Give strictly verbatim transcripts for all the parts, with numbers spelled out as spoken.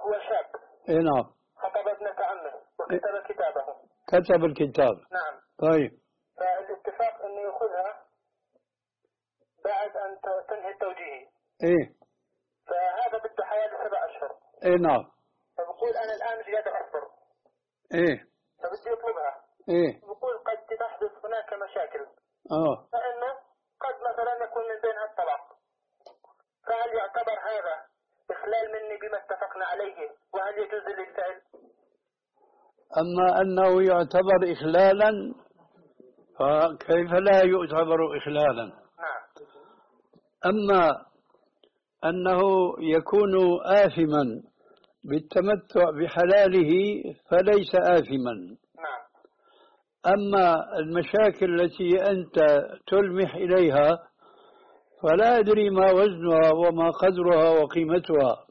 هو شاب. اي نعم. خطب ابنة عمه وكتب كتابه. كتب الكتاب. نعم. طيب. فالاتفاق انه ياخذها بعد ان تنهي التوجيه. ايه. فهذا بده حياة سبع اشهر. اي نعم. فبقول انا الان مش قادر اصبر. ايه. فبدي يطلبها. ايه. بقول قد تحدث هناك مشاكل. اه. فانه قد مثلا يكون من بينها الطلاق. فهل يعتبر هذا إخلال مني بما اتفقنا عليه؟ وهل يجوز لي الفعل؟ أما أنه يعتبر إخلالا فكيف لا يعتبر إخلالا؟ نعم. أما أنه يكون آثما بالتمتع بحلاله فليس آثما. نعم. أما المشاكل التي أنت تلمح إليها فلا أدري ما وزنها وما قدرها وقيمتها.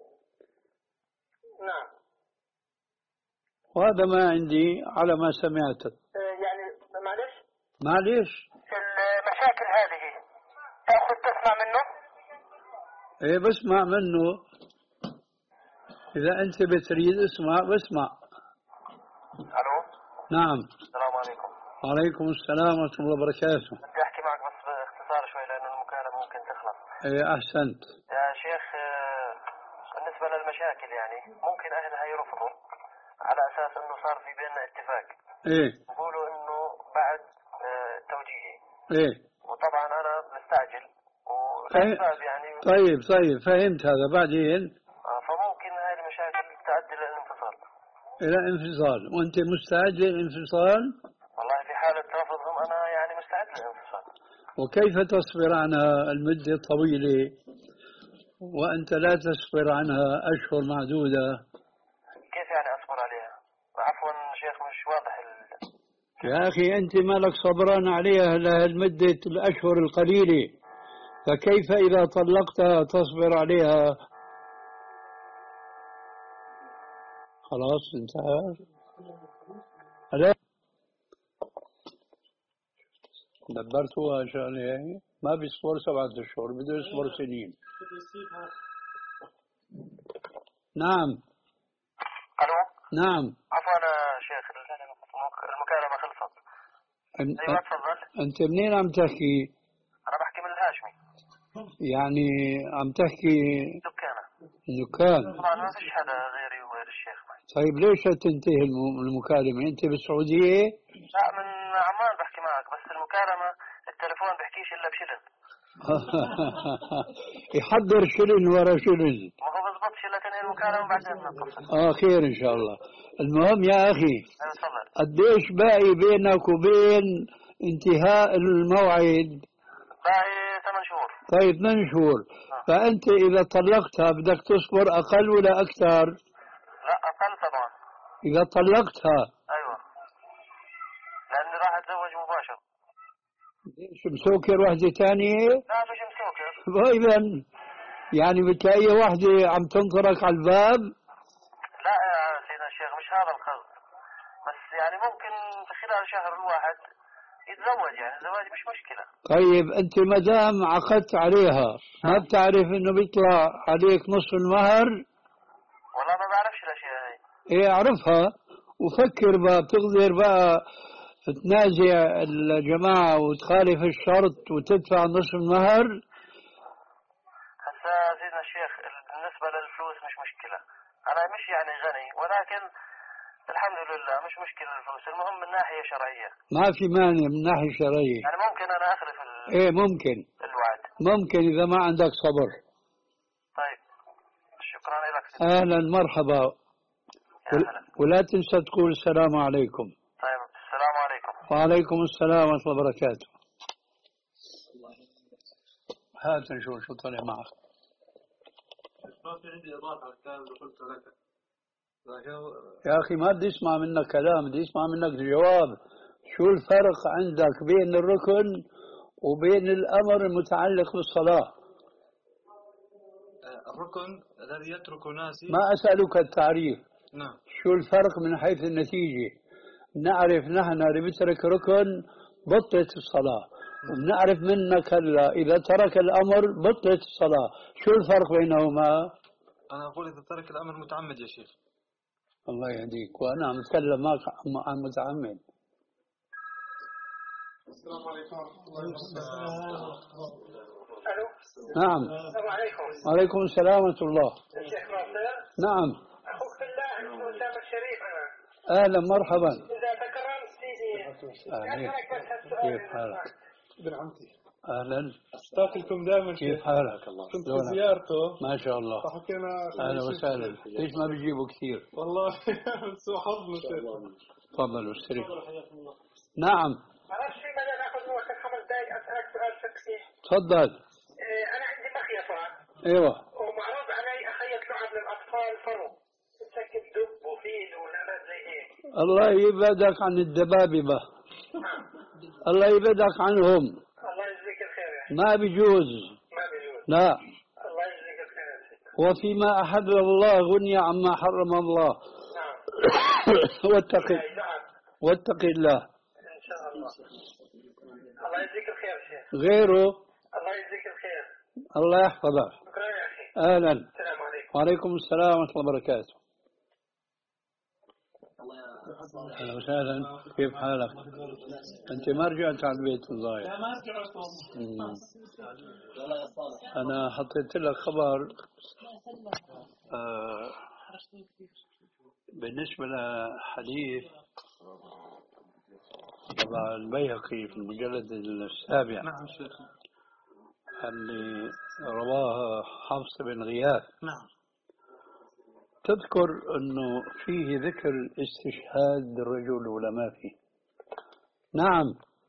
نعم. وهذا ما عندي على ما سمعت. يعني معلش معلش المشاكل هذه تأخذ تسمع منه؟ ايه بسمع منه. إذا أنت بتريد اسمع بسمع. ألو. نعم. السلام عليكم. وعليكم السلام ورحمة الله وبركاته. بدي أحكي معك بس باختصار شوي لأنه المكالمة ممكن تخلص. ايه أحسنت. يا شيخ بالنسبة للمشاكل يعني ممكن أهلها يرفضوا على أساس إنه صار في بيننا اتفاق. ايه. يقولوا إنه بعد توجيهي. ايه. وطبعا أنا مستعجل والأسباب يعني. طيب طيب فهمت هذا. بعدين فممكن هذه المشاكل تؤدي إلى الانفصال. إلى انفصال وأنت مستعد للانفصال؟ والله في حالة رفضهم أنا يعني مستعد للانفصال. وكيف تصبر عنها المدة الطويلة وأنت لا تصبر عنها أشهر معدودة؟ كيف يعني أصبر عليها؟ عفوا شيخ مش واضح ال... يا أخي أنت مالك صبران عليها لهالمدة الأشهر القليلة، فكيف إذا طلقتها تصبر عليها؟ خلاص انتهى. هلا دبرتوها شغلة هي ما بيصبر سبعة أشهر بده يصبر سنين. نعم. ألو. نعم. عفوا يا شيخ المكالمة خلصت. أن... أيوة تفضل. أنت منين عم تحكي؟ أنا بحكي من الهاشمي. يعني عم تحكي دكانة. دكان. طبعا ما فيش حدا غيري وغير الشيخ. طيب ليش تنتهي المكالمة؟ أنت بالسعودية؟ لا من عمان بحكي معك بس المكالمة التليفون بحكيش إلا بشلن. يحضر شلن ورا شلن. ما هو بزبط شلة تنهي المكالمة بعدين نتصل. آه خير إن شاء الله. المهم يا أخي تفضل. قديش باقي بينك وبين انتهاء الموعد؟ باقي ثمان شهور. طيب ثمان شهور. آه. فأنت إذا طلقتها بدك تصبر أقل ولا أكثر؟ لا أقل طبعا. إذا طلقتها. أيوة. لأني راح أتزوج مباشر. ليش مسوكر واحدة ثانية؟ لا مش مسوكر. إذا يعني بتلاقي واحدة عم تنطرك على الباب؟ لا يا سيدنا الشيخ مش هذا القصد. بس يعني ممكن في خلال شهر الواحد يتزوج يعني الزواج مش مشكلة. طيب أنت مدام عقدت عليها ما بتعرف إنه بيطلع عليك نصف المهر؟ والله ما بعرفش الأشياء هاي. إيه أعرفها وفكر بقى بتقدر بقى تنازع الجماعة وتخالف الشرط وتدفع نصف المهر. هسا سيدنا الشيخ بالنسبة للفلوس مش مشكلة. أنا مش يعني غني ولكن الحمد لله مش مشكلة الفلوس. المهم من ناحية شرعية. ما في مانع من ناحية شرعية. يعني ممكن أنا أخلف ال... إيه ممكن. الوعد. ممكن إذا ما عندك صبر. طيب شكرا لك. أهلا مرحبا. أهلا. ولا تنسى تقول السلام عليكم. طيب السلام عليكم. وعليكم السلام ورحمة الله وبركاته. هات نشوف شو طلع معك. ما في عندي إضافة على الكلام اللي قلته لك. يا أخي ما بدي أسمع منك كلام، بدي أسمع منك جواب. شو الفرق عندك بين الركن وبين الأمر المتعلق بالصلاة؟ الركن الذي يترك ناسي. ما أسألك التعريف. نعم. شو الفرق من حيث النتيجة؟ نعرف نحن اللي بيترك ركن بطلت الصلاة، ونعرف منك هلا إذا ترك الأمر بطلت الصلاة. شو الفرق بينهما؟ أنا أقول إذا ترك الأمر متعمد يا شيخ. الله يهديك، وأنا عم أتكلم معك عن متعمد. السلام عليكم. الو. نعم. السلام عليكم. وعليكم السلام ورحمة الله. الشيخ ناصر. نعم. اخوك في الله اسمه اسامه الشريف انا. أهلا مرحبا. اذا تكرمت سيدي اسالك بس هالسؤال. كيف حالك؟ ابن عمتي. أهلا. أستاقلكم دائما. كيف حالك؟ الله كنت في زيارته. ما شاء الله. فحكينا. أهلا وسهلا. ليش ما بيجيبوا كثير؟ والله سوء حظنا. تفضلوا استريح. نعم. معرفش في مدى ناخذ من وقتك خمس دقائق اسالك سؤال فقهي. تفضل. إيه انا عندي مخيطه. ايوه. ومعروض علي اخيط لعب للاطفال فرو. تسكب دب وفيل ولعبات زي هيك. الله يبعدك عن الدباببة. الله يبعدك عنهم. الله يجزيك الخير يا ما بيجوز. ما بيجوز. لا. الله يجزيك الخير. وفيما أحل الله غني عما حرم الله. نعم. واتقي واتق الله. ان شاء الله. الله يجزيك الخير شيخ. غيره. الله يجزيك الخير. الله يحفظك. شكرا يا اخي. اهلا. السلام عليكم. وعليكم السلام ورحمة الله وبركاته. اهلا وسهلا. كيف حالك؟ انت ما رجعت على البيت الظاهر. لا ما رجعت والله. انا حطيت لك خبر آه بالنسبة لحديث تبع البيهقي في المجلد السابع. نعم شيخ. اللي رواه حفص بن غياث. نعم. تذكر أنه فيه ذكر استشهاد الرجل ولا ما فيه؟ نعم.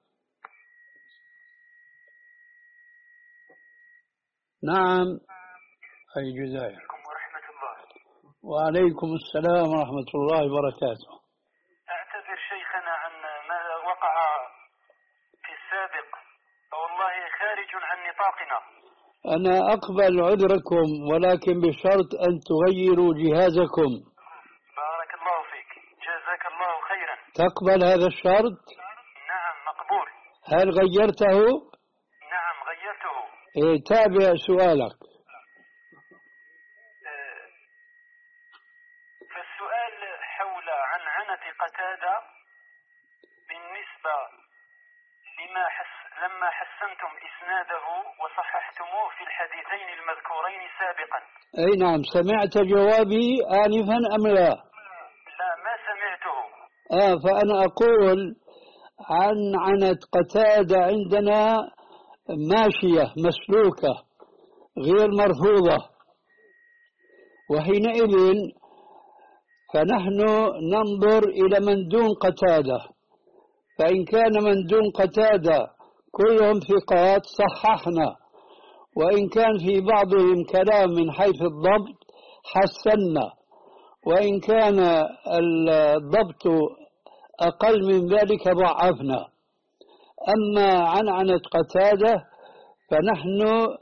نعم. أي جزائر. ورحمة الله. وعليكم السلام ورحمة الله وبركاته. أعتذر شيخنا عن ما وقع في السابق، والله خارج عن نطاقنا. أنا أقبل عذركم ولكن بشرط أن تغيروا جهازكم. بارك الله فيك، جزاك الله خيرا. تقبل هذا الشرط؟ نعم مقبول. هل غيرته؟ نعم غيرته. إيه تابع سؤالك. فالسؤال حول عنعنة قتادة بالنسبة لما حس لما حسنتم إسناده وصححتموه في الحديثين المذكورين سابقا. أي نعم. سمعت جوابي آنفا أم لا؟ لا ما سمعته. آه فأنا أقول عن عنة قتادة عندنا ماشية مسلوكة غير مرفوضة، وحينئذ فنحن ننظر إلى من دون قتادة، فإن كان من دون قتادة كلهم ثقات صححنا، وإن كان في بعضهم كلام من حيث الضبط حسنا، وإن كان الضبط أقل من ذلك ضعفنا. أما عنعنة قتادة فنحن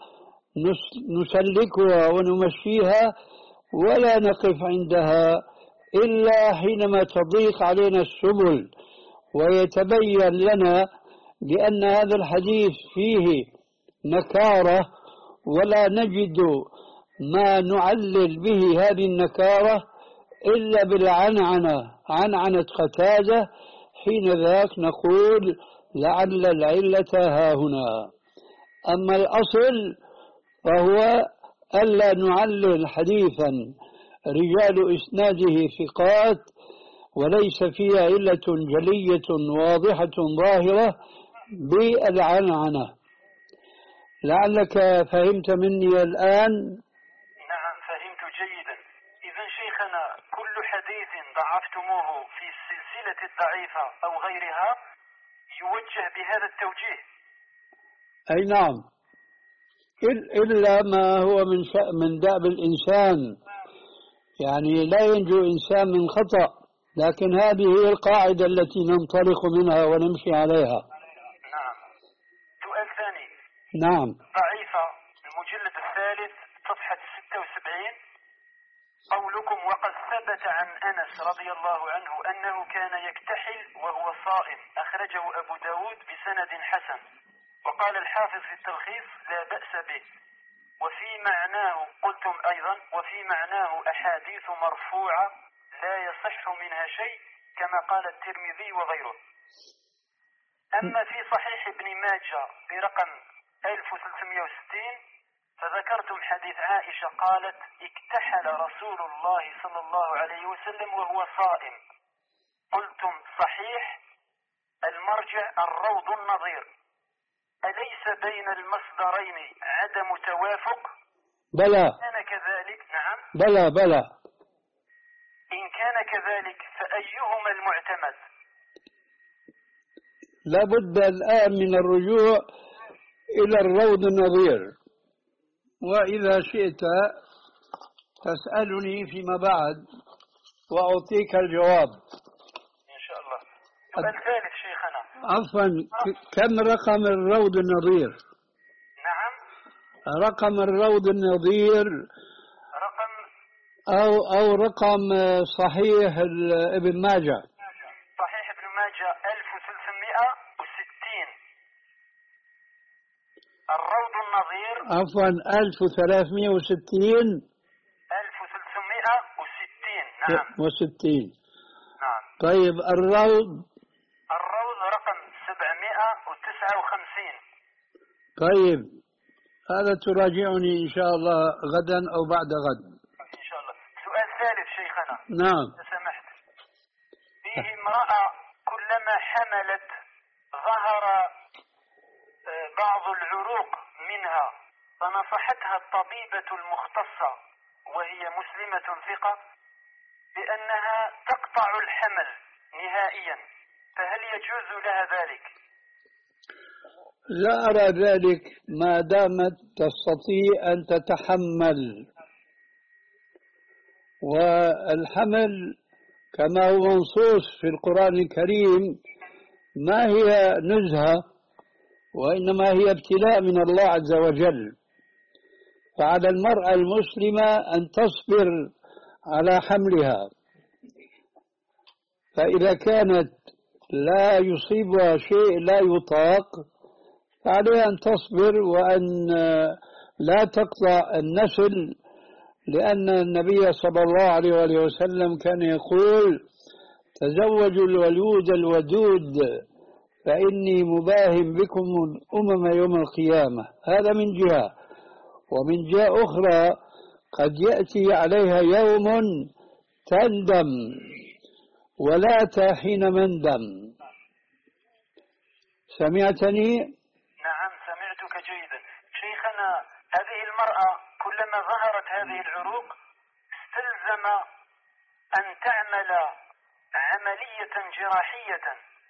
نسلكها ونمشيها ولا نقف عندها إلا حينما تضيق علينا السبل ويتبين لنا بأن هذا الحديث فيه نكارة ولا نجد ما نعلل به هذه النكارة إلا بالعنعنة عنعنة قتادة، حين ذاك نقول لعل العلة ها هنا. أما الأصل فهو ألا نعلل حديثا رجال إسناده ثقات وليس فيها علة جلية واضحة ظاهرة بالعنعنة. لعلك فهمت مني الآن. نعم فهمت جيدا. إذا شيخنا كل حديث ضعفتموه في السلسلة الضعيفة أو غيرها يوجه بهذا التوجيه. أي نعم، إلا ما هو من من دأب الإنسان، يعني لا ينجو إنسان من خطأ، لكن هذه هي القاعدة التي ننطلق منها ونمشي عليها. نعم. سؤال ثاني. نعم. ضعيفة المجلد الثالث صفحة ستة وسبعين، قولكم وقد ثبت عن أنس رضي الله عنه أنه كان يكتحل وهو صائم، أخرجه أبو داود بسند حسن، وقال الحافظ في التلخيص لا بأس به. وفي معناه قلتم أيضا وفي معناه أحاديث مرفوعة لا يصح منها شيء كما قال الترمذي وغيره. أما في صحيح ابن ماجه برقم ألف وثلاثمائة وستين فذكرتم حديث عائشة قالت اكتحل رسول الله صلى الله عليه وسلم وهو صائم. قلتم صحيح المرجع الروض النظير. أليس بين المصدرين عدم توافق؟ بلى. كان كذلك نعم. بلى بلى. إن كان كذلك فأيهما المعتمد؟ لابد الآن من الرجوع إلى الروض النظير، وإذا شئت تسألني فيما بعد وأعطيك الجواب إن شاء الله. السؤال الثالث شيخنا. عفوا، كم رقم الروض النظير؟ نعم. رقم الروض النظير رقم أو أو رقم صحيح ابن ماجه. صحيح ابن ماجه ألف وثلاثمائة وستين. الروض النظير عفوا ألف وثلاثمائة وستين. ألف وثلاثمائة وستين نعم. وستين. نعم. طيب الروض الروض رقم سبعمائة وتسعة وخمسين. طيب هذا تراجعني إن شاء الله غدا أو بعد غد إن شاء الله. سؤال ثالث شيخنا. نعم. سمحت. فيه امرأة كلما حملت ظهر بعض العروق منها فنصحتها الطبيبة المختصة وهي مسلمة ثقة بأنها تقطع الحمل نهائيا، فهل يجوز لها ذلك؟ لا أرى ذلك ما دامت تستطيع أن تتحمل، والحمل كما هو منصوص في القرآن الكريم ما هي نزهة وإنما هي ابتلاء من الله عز وجل، فعلى المرأة المسلمة أن تصبر على حملها، فإذا كانت لا يصيبها شيء لا يطاق فعليها أن تصبر وأن لا تقطع النسل، لأن النبي صلى الله عليه وآله وسلم كان يقول تزوجوا الولود الودود فإني مباهم بكم الأمم يوم القيامة. هذا من جهة، ومن جهة أخرى قد يأتي عليها يوم تندم ولا حين مندم. سمعتني؟ نعم سمعتك جيدا. شيخنا هذه المرأة كلما ظهرت هذه العروق استلزم أن تعمل عملية جراحية،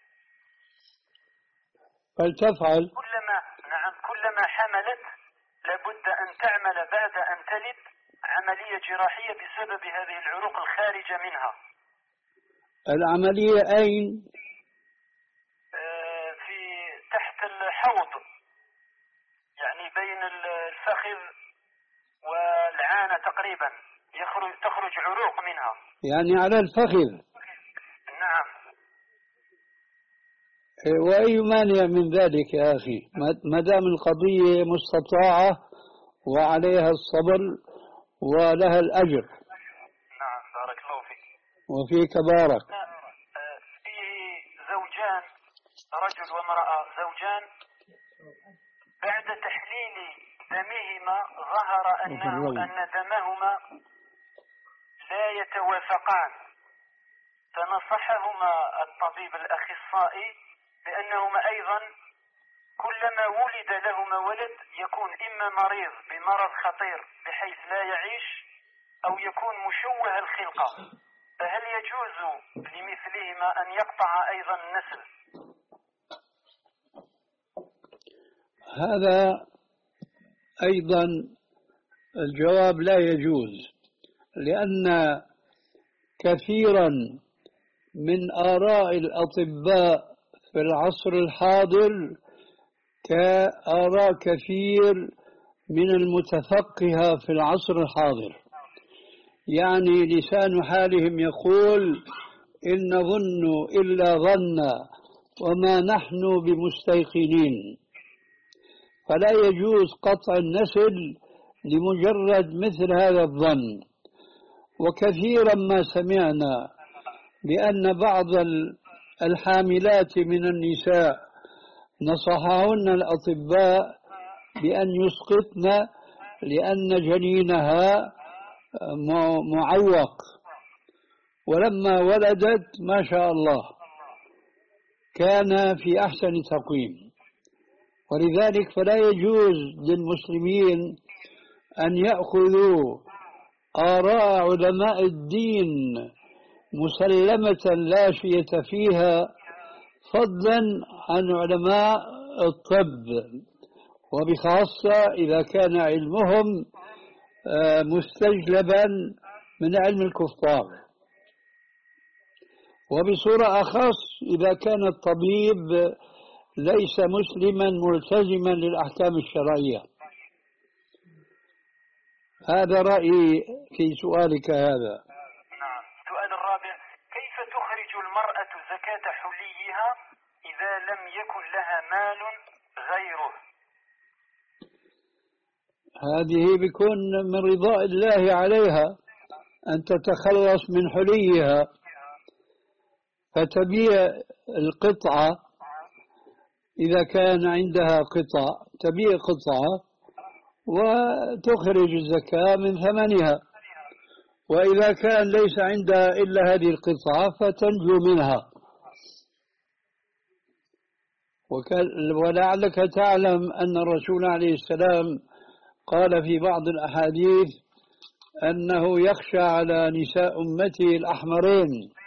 فلتفعل. كلما نعم كلما حملت لابد أن تعمل بعد أن تلد عملية جراحية بسبب هذه العروق الخارجة منها. العملية أين؟ آه في تحت الحوض، يعني بين الفخذ والعانة تقريبا يخرج تخرج عروق منها. يعني على الفخذ. نعم. وأي مانع من ذلك يا أخي، ما دام القضية مستطاعة وعليها الصبر ولها الأجر. نعم بارك الله فيك. وفيك بارك. فيه زوجان، رجل وامرأة، زوجان بعد تحليل دمهما ظهر أنه أن دمهما لا يتوافقان، فنصحهما الطبيب الأخصائي بأنهما أيضا كلما ولد لهما ولد يكون إما مريض بمرض خطير بحيث لا يعيش أو يكون مشوه الخلقة، فهل يجوز لمثلهما أن يقطع أيضا النسل؟ هذا أيضا الجواب لا يجوز، لأن كثيرا من آراء الأطباء في العصر الحاضر كآراء كثير من المتفقهة في العصر الحاضر، يعني لسان حالهم يقول إن نظن إلا ظنا وما نحن بمستيقنين، فلا يجوز قطع النسل لمجرد مثل هذا الظن. وكثيرا ما سمعنا بأن بعض الحاملات من النساء نصحهن الأطباء بأن يسقطن لأن جنينها معوق، ولما ولدت ما شاء الله كان في أحسن تقويم. ولذلك فلا يجوز للمسلمين أن يأخذوا آراء علماء الدين مسلمة لا شية فيها فضلا عن علماء الطب، وبخاصة إذا كان علمهم مستجلبا من علم الكفار، وبصورة أخص إذا كان الطبيب ليس مسلما ملتزما للأحكام الشرعية. هذا رأيي في سؤالك هذا. نعم. السؤال الرابع: كيف تخرج المرأة زكاة حليها إذا لم يكن لها مال غيره؟ هذه بيكون من رضاء الله عليها أن تتخلص من حليها، فتبيع القطعة إذا كان عندها قطع، تبيع قطعة وتخرج الزكاة من ثمنها، وإذا كان ليس عندها إلا هذه القطعة فتنجو منها. ولعلك تعلم أن الرسول عليه السلام قال في بعض الأحاديث أنه يخشى على نساء أمته الأحمرين.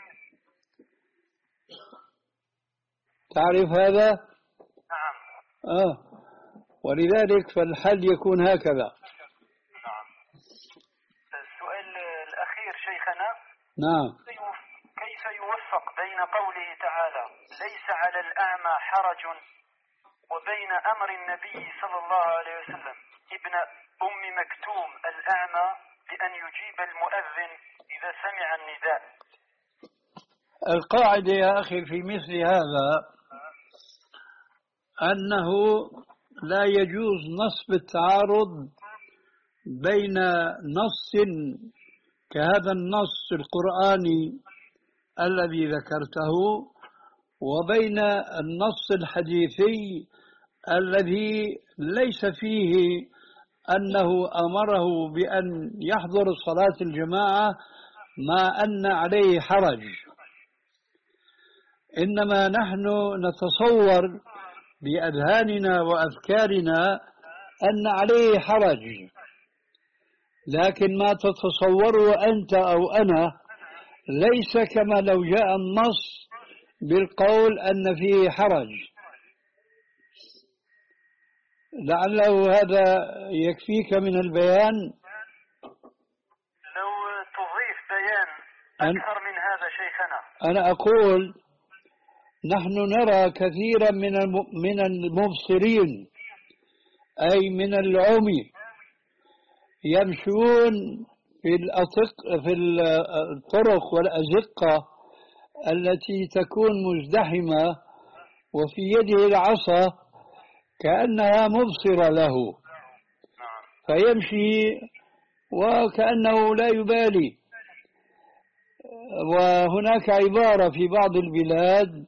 تعرف هذا؟ نعم. آه. ولذلك فالحل يكون هكذا. نعم. السؤال الأخير شيخنا: نعم. كيف يوفق بين قوله تعالى ليس على الأعمى حرج وبين أمر النبي صلى الله عليه وسلم ابن أم مكتوم الأعمى بأن يجيب المؤذن إذا سمع النداء؟ القاعدة يا أخي في مثل هذا أنه لا يجوز نصب التعارض بين نص كهذا النص القرآني الذي ذكرته وبين النص الحديثي الذي ليس فيه أنه أمره بأن يحضر صلاة الجماعة ما أن عليه حرج، إنما نحن نتصور بأذهاننا وأفكارنا أن عليه حرج، لكن ما تتصوره أنت أو أنا ليس كما لو جاء النص بالقول أن فيه حرج. لعله هذا يكفيك من البيان. لو تضيف بيان أكثر من هذا شيخنا. أنا أقول نحن نرى كثيرا من من المبصرين أي من العمي يمشون في الأطق في الطرق والأزقة التي تكون مزدحمة وفي يده العصا كأنها مبصرة له، فيمشي وكأنه لا يبالي. وهناك عبارة في بعض البلاد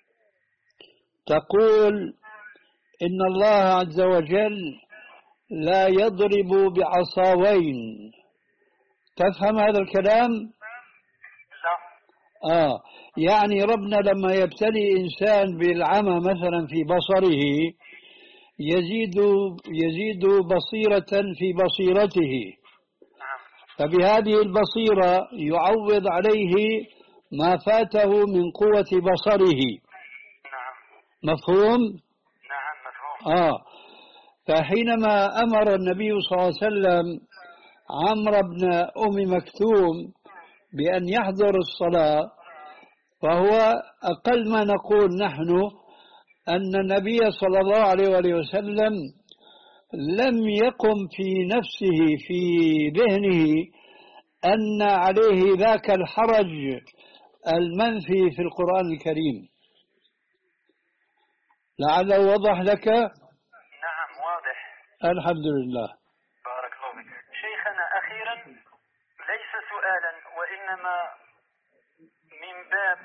تقول إن الله عز وجل لا يضرب بعصاوين. تفهم هذا الكلام؟ لا. آه يعني ربنا لما يبتلي إنسان بالعمى مثلا في بصره يزيد يزيد بصيرة في بصيرته، فبهذه البصيرة يعوض عليه ما فاته من قوة بصره. مفهوم؟ نعم مفهوم. آه فحينما أمر النبي صلى الله عليه وسلم عمرو بن أم مكتوم بأن يحضر الصلاة، فهو أقل ما نقول نحن أن النبي صلى الله عليه وسلم لم يقم في نفسه في ذهنه أن عليه ذاك الحرج المنفي في القرآن الكريم. لعله وضح لك؟ نعم واضح. الحمد لله. بارك الله من باب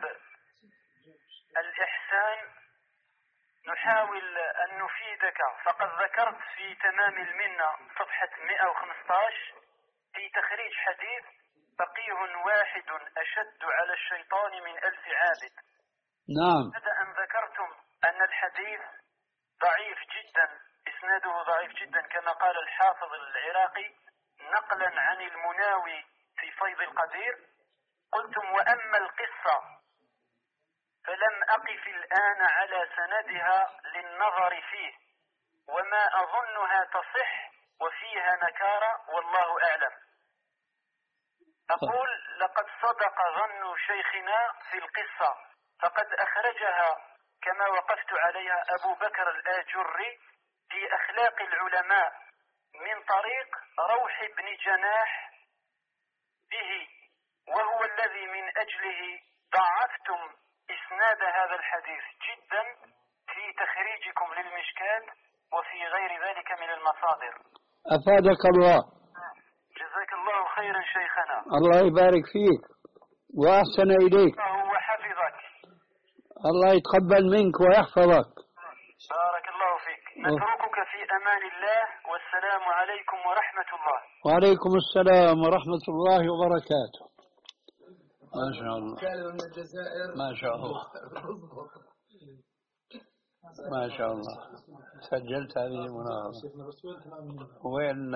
الإحسان نحاول أن نفيدك، فقد ذكرت في تمام المنة صفحة مئة وخمسة عشر في تخريج حديث فقيه واحد أشد على الشيطان من ألف عابد. نعم. بعد أن ذكرتم أن الحديث ضعيف جدا، إسناده ضعيف جدا كما قال الحافظ العراقي نقلا عن المناوي في فيض القدير، قلتم وأما القصة فلم أقف الآن على سندها للنظر فيه وما أظنها تصح وفيها نكارة والله أعلم. أقول لقد صدق ظن شيخنا في القصة، فقد أخرجها كما وقفت عليها أبو بكر الآجري في أخلاق العلماء من طريق روح بن جناح به، وهو الذي من أجله ضعفتم إسناد هذا الحديث جدا في تخريجكم للمشكات وفي غير ذلك من المصادر. أفادك الله. جزاك الله خيرا شيخنا. الله يبارك فيك وأحسن إليك. وحفظك. الله يتقبل منك ويحفظك. بارك الله فيك. نتركك في أمان الله والسلام عليكم ورحمة الله. وعليكم السلام ورحمة الله وبركاته. ما شاء الله. ما شاء الله. ما شاء الله. سجلت هذه المناظرة. وين؟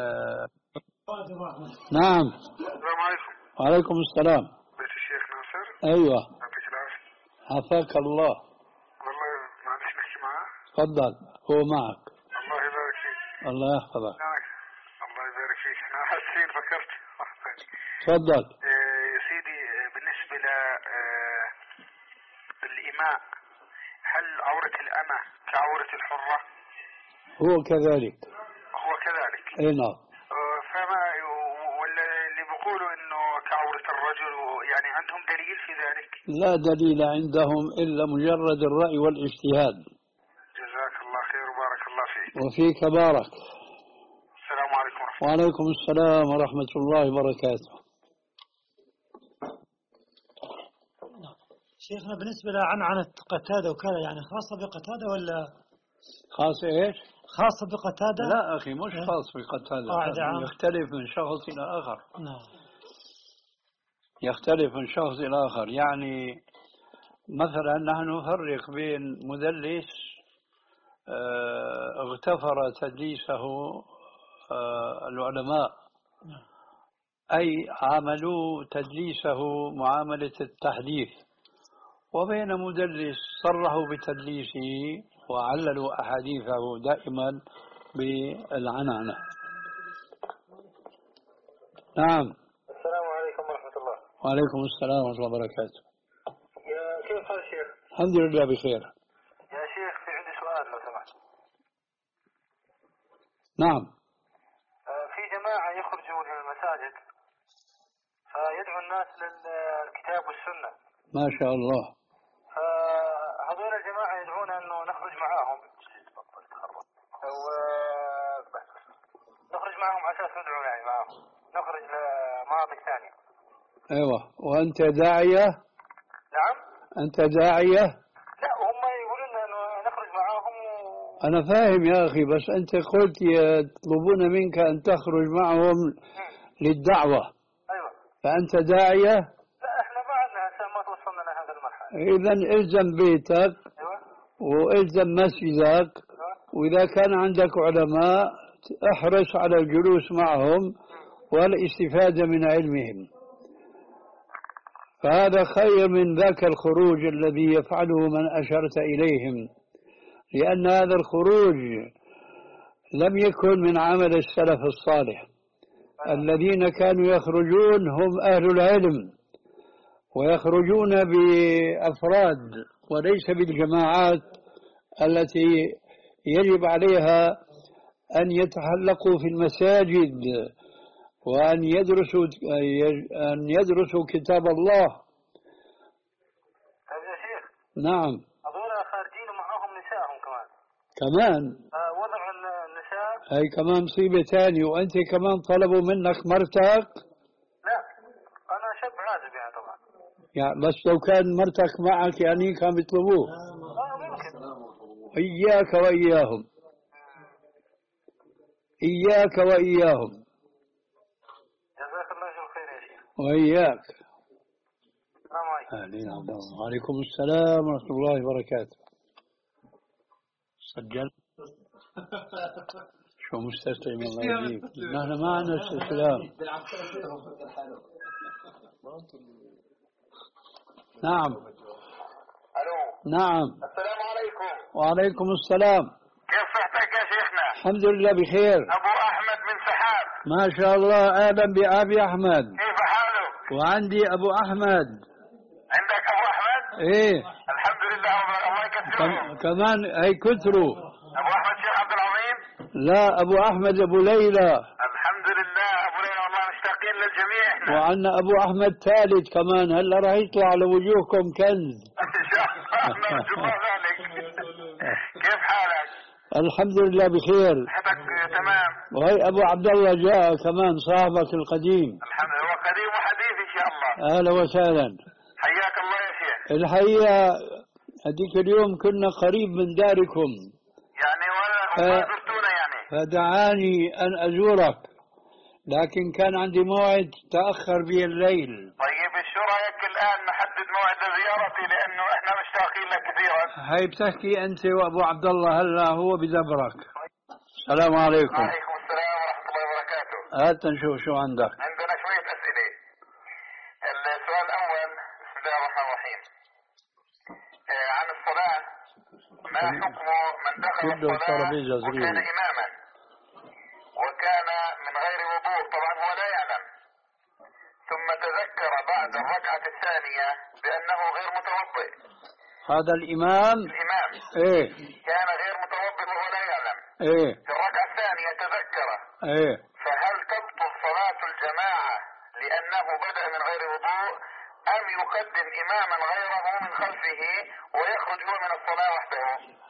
نعم. السلام عليكم. وعليكم السلام. بيت الشيخ ناصر. أيوة. يعطيك العافية. عافاك الله. والله معلش نحكي معاه. تفضل هو معك. الله يبارك فيك. الله يحفظك. الله يبارك فيك. أنا حسين فكرت. تفضل. يا سيدي بالنسبة ل الإماء، هل عورة الأمة كعورة الحرة؟ هو كذلك. هو كذلك. أي نعم. فما ولا اللي بيقولوا إنه كعورة الرجل، يعني عندهم دليل في ذلك؟ لا دليل عندهم إلا مجرد الرأي والاجتهاد. جزاك الله خير وبارك الله فيك. وفيك بارك. السلام عليكم ورحمة الله. وعليكم السلام ورحمة الله وبركاته. شيخنا بالنسبة لعنعنة قتادة وكذا، يعني خاصة بقتادة ولا خاصة إيش؟ خاصة بقتادة؟ لا أخي مش خاص بقتادة، يختلف من شخص إلى آخر. نعم. يختلف من شخص إلى آخر، يعني مثلا نحن نفرق بين مدلس اه اغتفر تدليسه اه العلماء، أي عاملوا تدليسه معاملة التحديث، وبين مدلس صرحوا بتدليسه وعللوا أحاديثه دائما بالعنعنة. نعم. السلام عليكم ورحمة الله. وعليكم السلام ورحمة الله وبركاته. يا كيف حال الشيخ؟ الحمد لله بخير. يا شيخ في عندي سؤال لو سمحت. نعم. في جماعة يخرجوا للمساجد فيدعو الناس للكتاب والسنة. ما شاء الله. فهذول الجماعة يدعون أنه نخرج معاهم ونخرج معهم على أساس ندعو يعني معاهم نخرج لمناطق ثانية. أيوة. وأنت داعية؟ نعم. أنت داعية؟ لا هم يقولون أنه نخرج معاهم و... أنا فاهم يا أخي، بس أنت قلت يطلبون منك أن تخرج معهم للدعوة. أيوة. فأنت داعية؟ لا إحنا ما عندنا هسه ما توصلنا لهذا المرحلة. إذن إلزم بيتك. أيوة. وإلزم مسجدك. أيوة. وإذا كان عندك علماء احرص على الجلوس معهم والاستفادة من علمهم، فهذا خير من ذاك الخروج الذي يفعله من أشرت إليهم، لأن هذا الخروج لم يكن من عمل السلف الصالح. الذين كانوا يخرجون هم أهل العلم، ويخرجون بأفراد وليس بالجماعات التي يجب عليها أن يتحلقوا في المساجد وأن يدرسوا أن يدرسوا كتاب الله. طيب يا شيخ. نعم. هذول خارجين معهم نسائهم كمان. كمان. آه وضع النساء. هاي كمان مصيبة ثانية، وأنت كمان طلبوا منك مرتك. لا أنا شاب عازب يعني طبعا. يعني بس لو كان مرتك معك يعني كانوا بيطلبوه. إياك وإياهم، إياك وإياهم. جزاك الله خير يا شيخ. وإياك. السلام عليكم. أهلين عبد الله. وعليكم السلام ورحمة الله وبركاته. سجل. شو مستسلم الله يهديك. نحن ما عندنا استسلام. نعم. الو. نعم. السلام عليكم. وعليكم السلام. كيف صحتك يا شيخنا؟ الحمد لله بخير. ابو احمد من سحاب. ما شاء الله. اهلا بابي احمد. كيف حالك؟ وعندي ابو احمد. عندك ابو احمد؟ ايه الحمد لله الله يكثرهم. كم- كمان هي كثروا. ابو احمد شيخ عبد العظيم؟ لا ابو احمد ابو ليلى. الحمد لله ابو ليلى والله مشتاقين للجميع احنا. وعندنا ابو احمد ثالث كمان هلا راح يطلع على وجوهكم كنز. ان شاء الله نرجو الله ذلك. كيف حالك؟ الحمد لله بخير. صحتك تمام؟ وهي ابو عبد الله جاء كمان صاحبك القديم. الحمد لله قديم وحديث ان شاء الله. اهلا وسهلا. حياك الله يا شيخ. الحقيقه هذيك اليوم كنا قريب من داركم يعني ولا آه. ما زرتونا يعني. فدعاني ان ازورك، لكن كان عندي موعد تاخر بي الليل. طيب شو رايك الان نحدد موعد زيارتي لانه احنا مشتاقين لك كثيرا. هاي بتحكي انت وابو عبد الله هلا هو بدبرك. السلام عليكم. وعليكم السلام ورحمه الله وبركاته. هات نشوف شو عندك. عندنا شويه اسئله. السؤال الاول بسم الله الرحمن الرحيم. آه، عن الصلاه ما حكم من دخل كله الصلاه ترابيزة وكان صغيرة. اماما وكان من غير وضوء طبعا هو لا يعلم ثم تذكر بعد الركعه الثانيه بانه غير متوضئ. هذا الامام. الامام ايه كان غير متوضئ وهو لا يعلم. ايه في الركعه الثانيه تذكر. ايه فهل تبطل صلاة الجماعة لأنه بدأ من غير وضوء أم يقدم إماما غيره من خلفه ويخرج هو من الصلاة وحده؟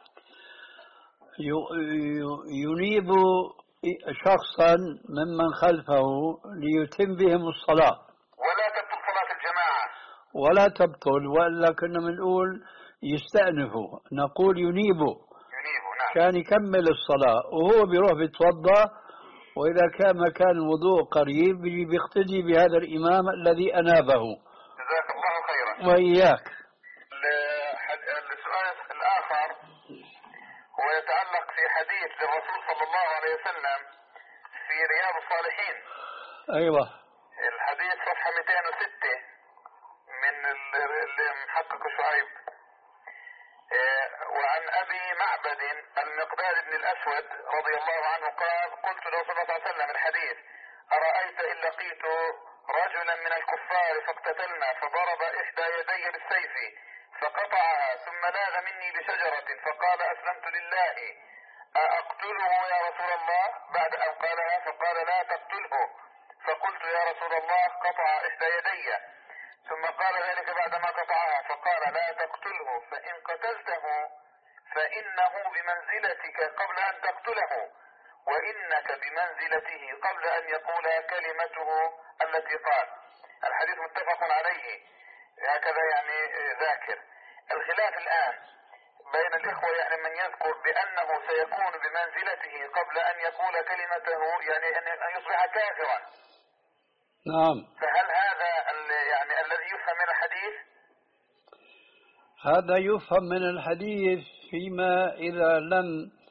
ي- ي- ينيب شخصا ممن خلفه ليتم بهم الصلاة ولا تبطل صلاة الجماعة. ولا تبطل، والا كنا بنقول يستأنفوا، نقول ينيبوا ينيب نعم. كان يكمل الصلاة وهو بيروح بيتوضا، وإذا كان مكان الوضوء قريب بيجي بيقتدي بهذا الإمام الذي أنابه. جزاك الله خيرا. وإياك. ال- السؤال الآخر هو يتعلق في حديث للرسول صلى الله عليه وسلم في رياض الصالحين. أيوة. الحديث صفحة مئتين وستة من ال- اللي محقق شعيب. آه، وعن أبي معبد المقداد بن الأسود رضي الله عنه قال قلت لرسول الله صلى الله عليه وسلم الحديث أرأيت إن لقيت رجلا من الكفار فاقتتلنا فضرب إحدى يدي بالسيف فقطعها ثم لاذ مني بشجرة فقال أسلمت لله أقتله يا رسول الله بعد أن قالها فقال لا تقتله فقلت يا رسول الله قطع إحدى يدي ثم قال ذلك بعدما قطعها فقال لا تقتله فإن قتلته فإنه بمنزلتك قبل أن تقتله وإنك بمنزلته قبل أن يقول كلمته التي قال. الحديث متفق عليه هكذا يعني ذاكر. الخلاف الآن بين الإخوة يعني من يذكر بأنه سيكون بمنزلته قبل أن يقول كلمته يعني أن يصبح كافرا. نعم. فهل هذا يعني الذي يفهم من الحديث؟ هذا يفهم من الحديث فيما إذا لم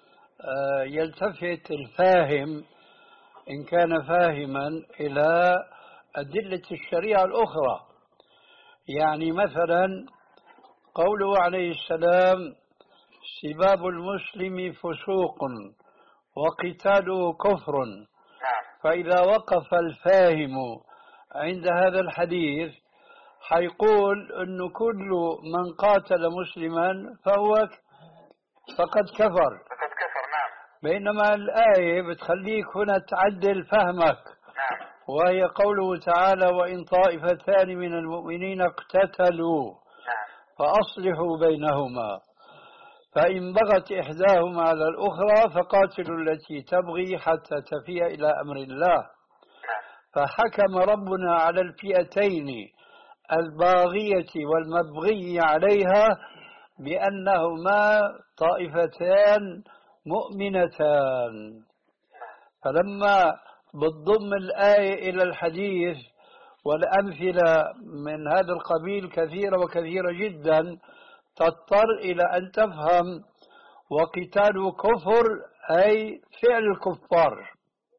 يلتفت الفاهم إن كان فاهما إلى أدلة الشريعة الأخرى. يعني مثلا قوله عليه السلام سباب المسلم فسوق وقتاله كفر، فإذا وقف الفاهم عند هذا الحديث حيقول أنه كل من قاتل مسلما فهو فقد كفر. فقد كفر نعم. بينما الآية بتخليك هنا تعدل فهمك. نعم. وهي قوله تعالى وإن طائفتان من المؤمنين اقتتلوا نعم. فأصلحوا بينهما فإن بغت إحداهما على الأخرى فقاتلوا التي تبغي حتى تفيء إلى أمر الله. نعم. فحكم ربنا على الفئتين الباغية والمبغي عليها بأنهما طائفتان مؤمنتان. فلما بتضم الآية إلى الحديث والأمثلة من هذا القبيل كثيرة وكثيرة جدا، تضطر إلى أن تفهم وقتال كفر أي فعل الكفار.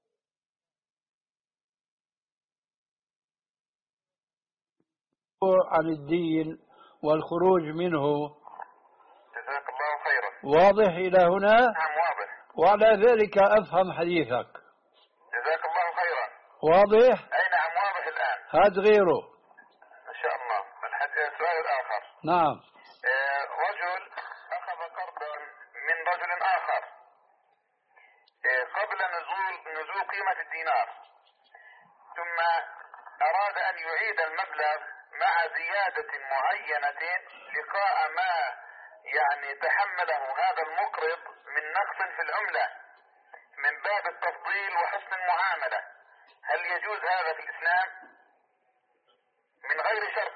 عن الدين والخروج منه. جزاك الله خيرا. واضح إلى هنا؟ نعم واضح. وعلى ذلك أفهم حديثك. جزاك الله خيرا. واضح؟ أي نعم واضح الآن. هذا غيره إن شاء الله. السؤال الآخر. نعم. آه رجل أخذ قرضا من رجل آخر آه قبل نزول نزول قيمة الدينار، ثم أراد أن يعيد المبلغ مع زيادة معينة لقاء ما يعني تحمله هذا المقرض من نقص في العملة من باب التفضيل وحسن المعاملة. هل يجوز هذا في الإسلام من غير شرط؟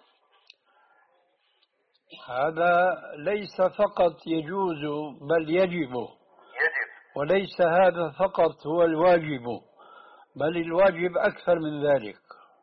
هذا ليس فقط يجوز بل يجب. يجب. وليس هذا فقط هو الواجب، بل الواجب أكثر من ذلك.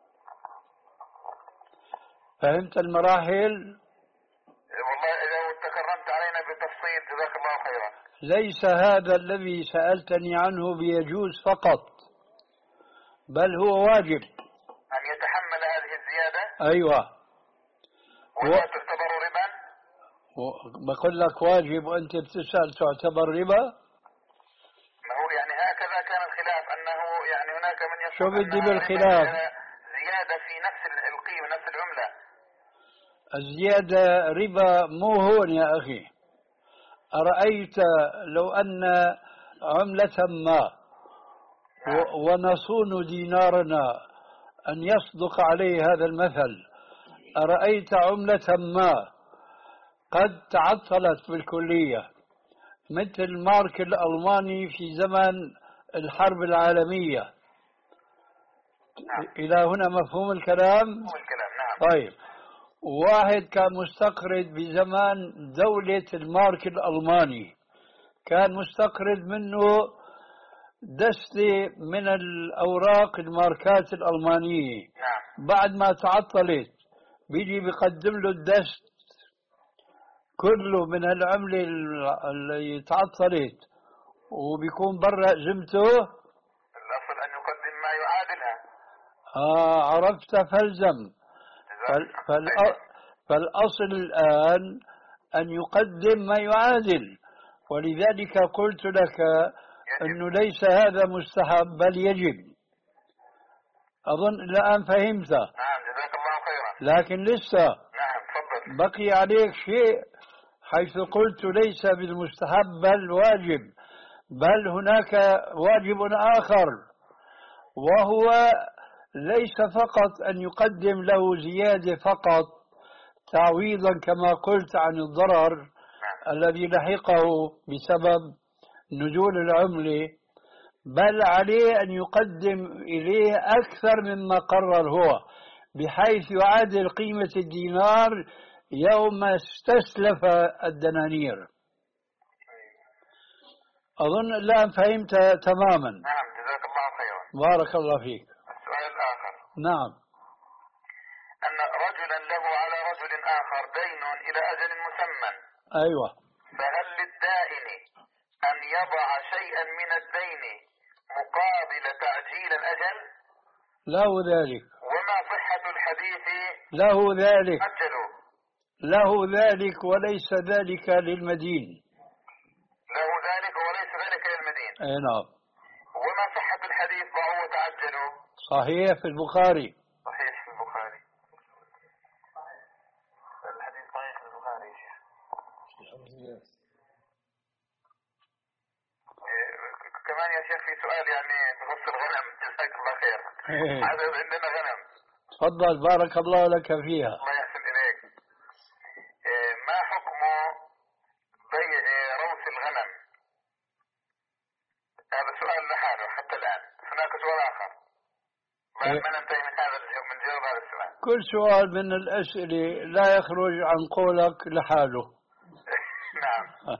فهمت المراحل؟ والله لو تكرمت علينا بالتفصيل جزاك الله خيرا. ليس هذا الذي سألتني عنه بيجوز فقط، بل هو واجب أن يتحمل هذه الزيادة. أيوة. ولا و... تعتبر ربا؟ و... بقول لك واجب وأنت بتسأل تعتبر ربا؟ ما هو يعني هكذا كان الخلاف، أنه يعني هناك من يقول شو بدي بالخلاف؟ زيادة في نفس القيمة نفس العملة. الزيادة ربا مو هون يا أخي. أرأيت لو أن عملة ما ونصون دينارنا أن يصدق عليه هذا المثل، أرأيت عملة ما قد تعطلت بالكلية مثل مارك الألماني في زمن الحرب العالمية. إلى هنا مفهوم الكلام؟ مفهوم الكلام نعم. طيب، واحد كان مستقرض بزمان دولة المارك الألماني، كان مستقرض منه دستة من الأوراق الماركات الألمانية. نعم. بعد ما تعطلت بيجي بيقدم له الدست كله من العملة اللي تعطلت وبيكون برا ذمته. الأصل أن يقدم ما يعادلها. آه عرفت، فالزم. فال... فالأصل الآن أن يقدم ما يعادل، ولذلك قلت لك أنه ليس هذا مستحب بل يجب. أظن الآن فهمت. نعم جزاك الله خيرا. لكن لسه نعم تفضل. بقي عليك شيء، حيث قلت ليس بالمستحب بل واجب، بل هناك واجب آخر، وهو ليس فقط أن يقدم له زيادة فقط تعويضا كما قلت عن الضرر الذي لحقه بسبب نزول العملة، بل عليه أن يقدم إليه أكثر مما قرر هو، بحيث يعادل قيمة الدينار يوم استسلف الدنانير. أظن الآن فهمت تماما. نعم جزاك الله خيرا. بارك الله فيك. السؤال الآخر. نعم. أن رجلا له على رجل آخر دين إلى أجل مسمى. أيوة. فهل للدائن أن يضع شيئا من الدين مقابل تعجيل الأجل؟ له ذلك. وما صحة الحديث له ذلك. أجلوا. له ذلك وليس ذلك للمدين. له ذلك وليس ذلك للمدين. أي نعم. وما صحة الحديث ضعوا وتعجلوا؟ صحيح في البخاري. صحيح في البخاري. الحديث صحيح في البخاري. كمان يا شيخ في سؤال يعني بخص الغنم جزاك الله خير. عدد عندنا غنم. تفضل بارك الله لك فيها. الله يحسن إليك. ما حكم بيع روث الغنم؟ هذا سؤال لحاله حتى الآن. هناك سؤال آخر بعد ما ننتهي من هذا من جواب هذا السؤال. كل سؤال من الأسئلة لا يخرج عن قولك لحاله. نعم.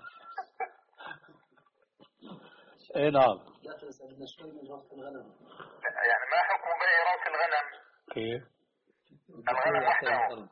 اي نعم. يعني ما حكم بيع راس الغنم؟ كيف؟ الغنم وحده.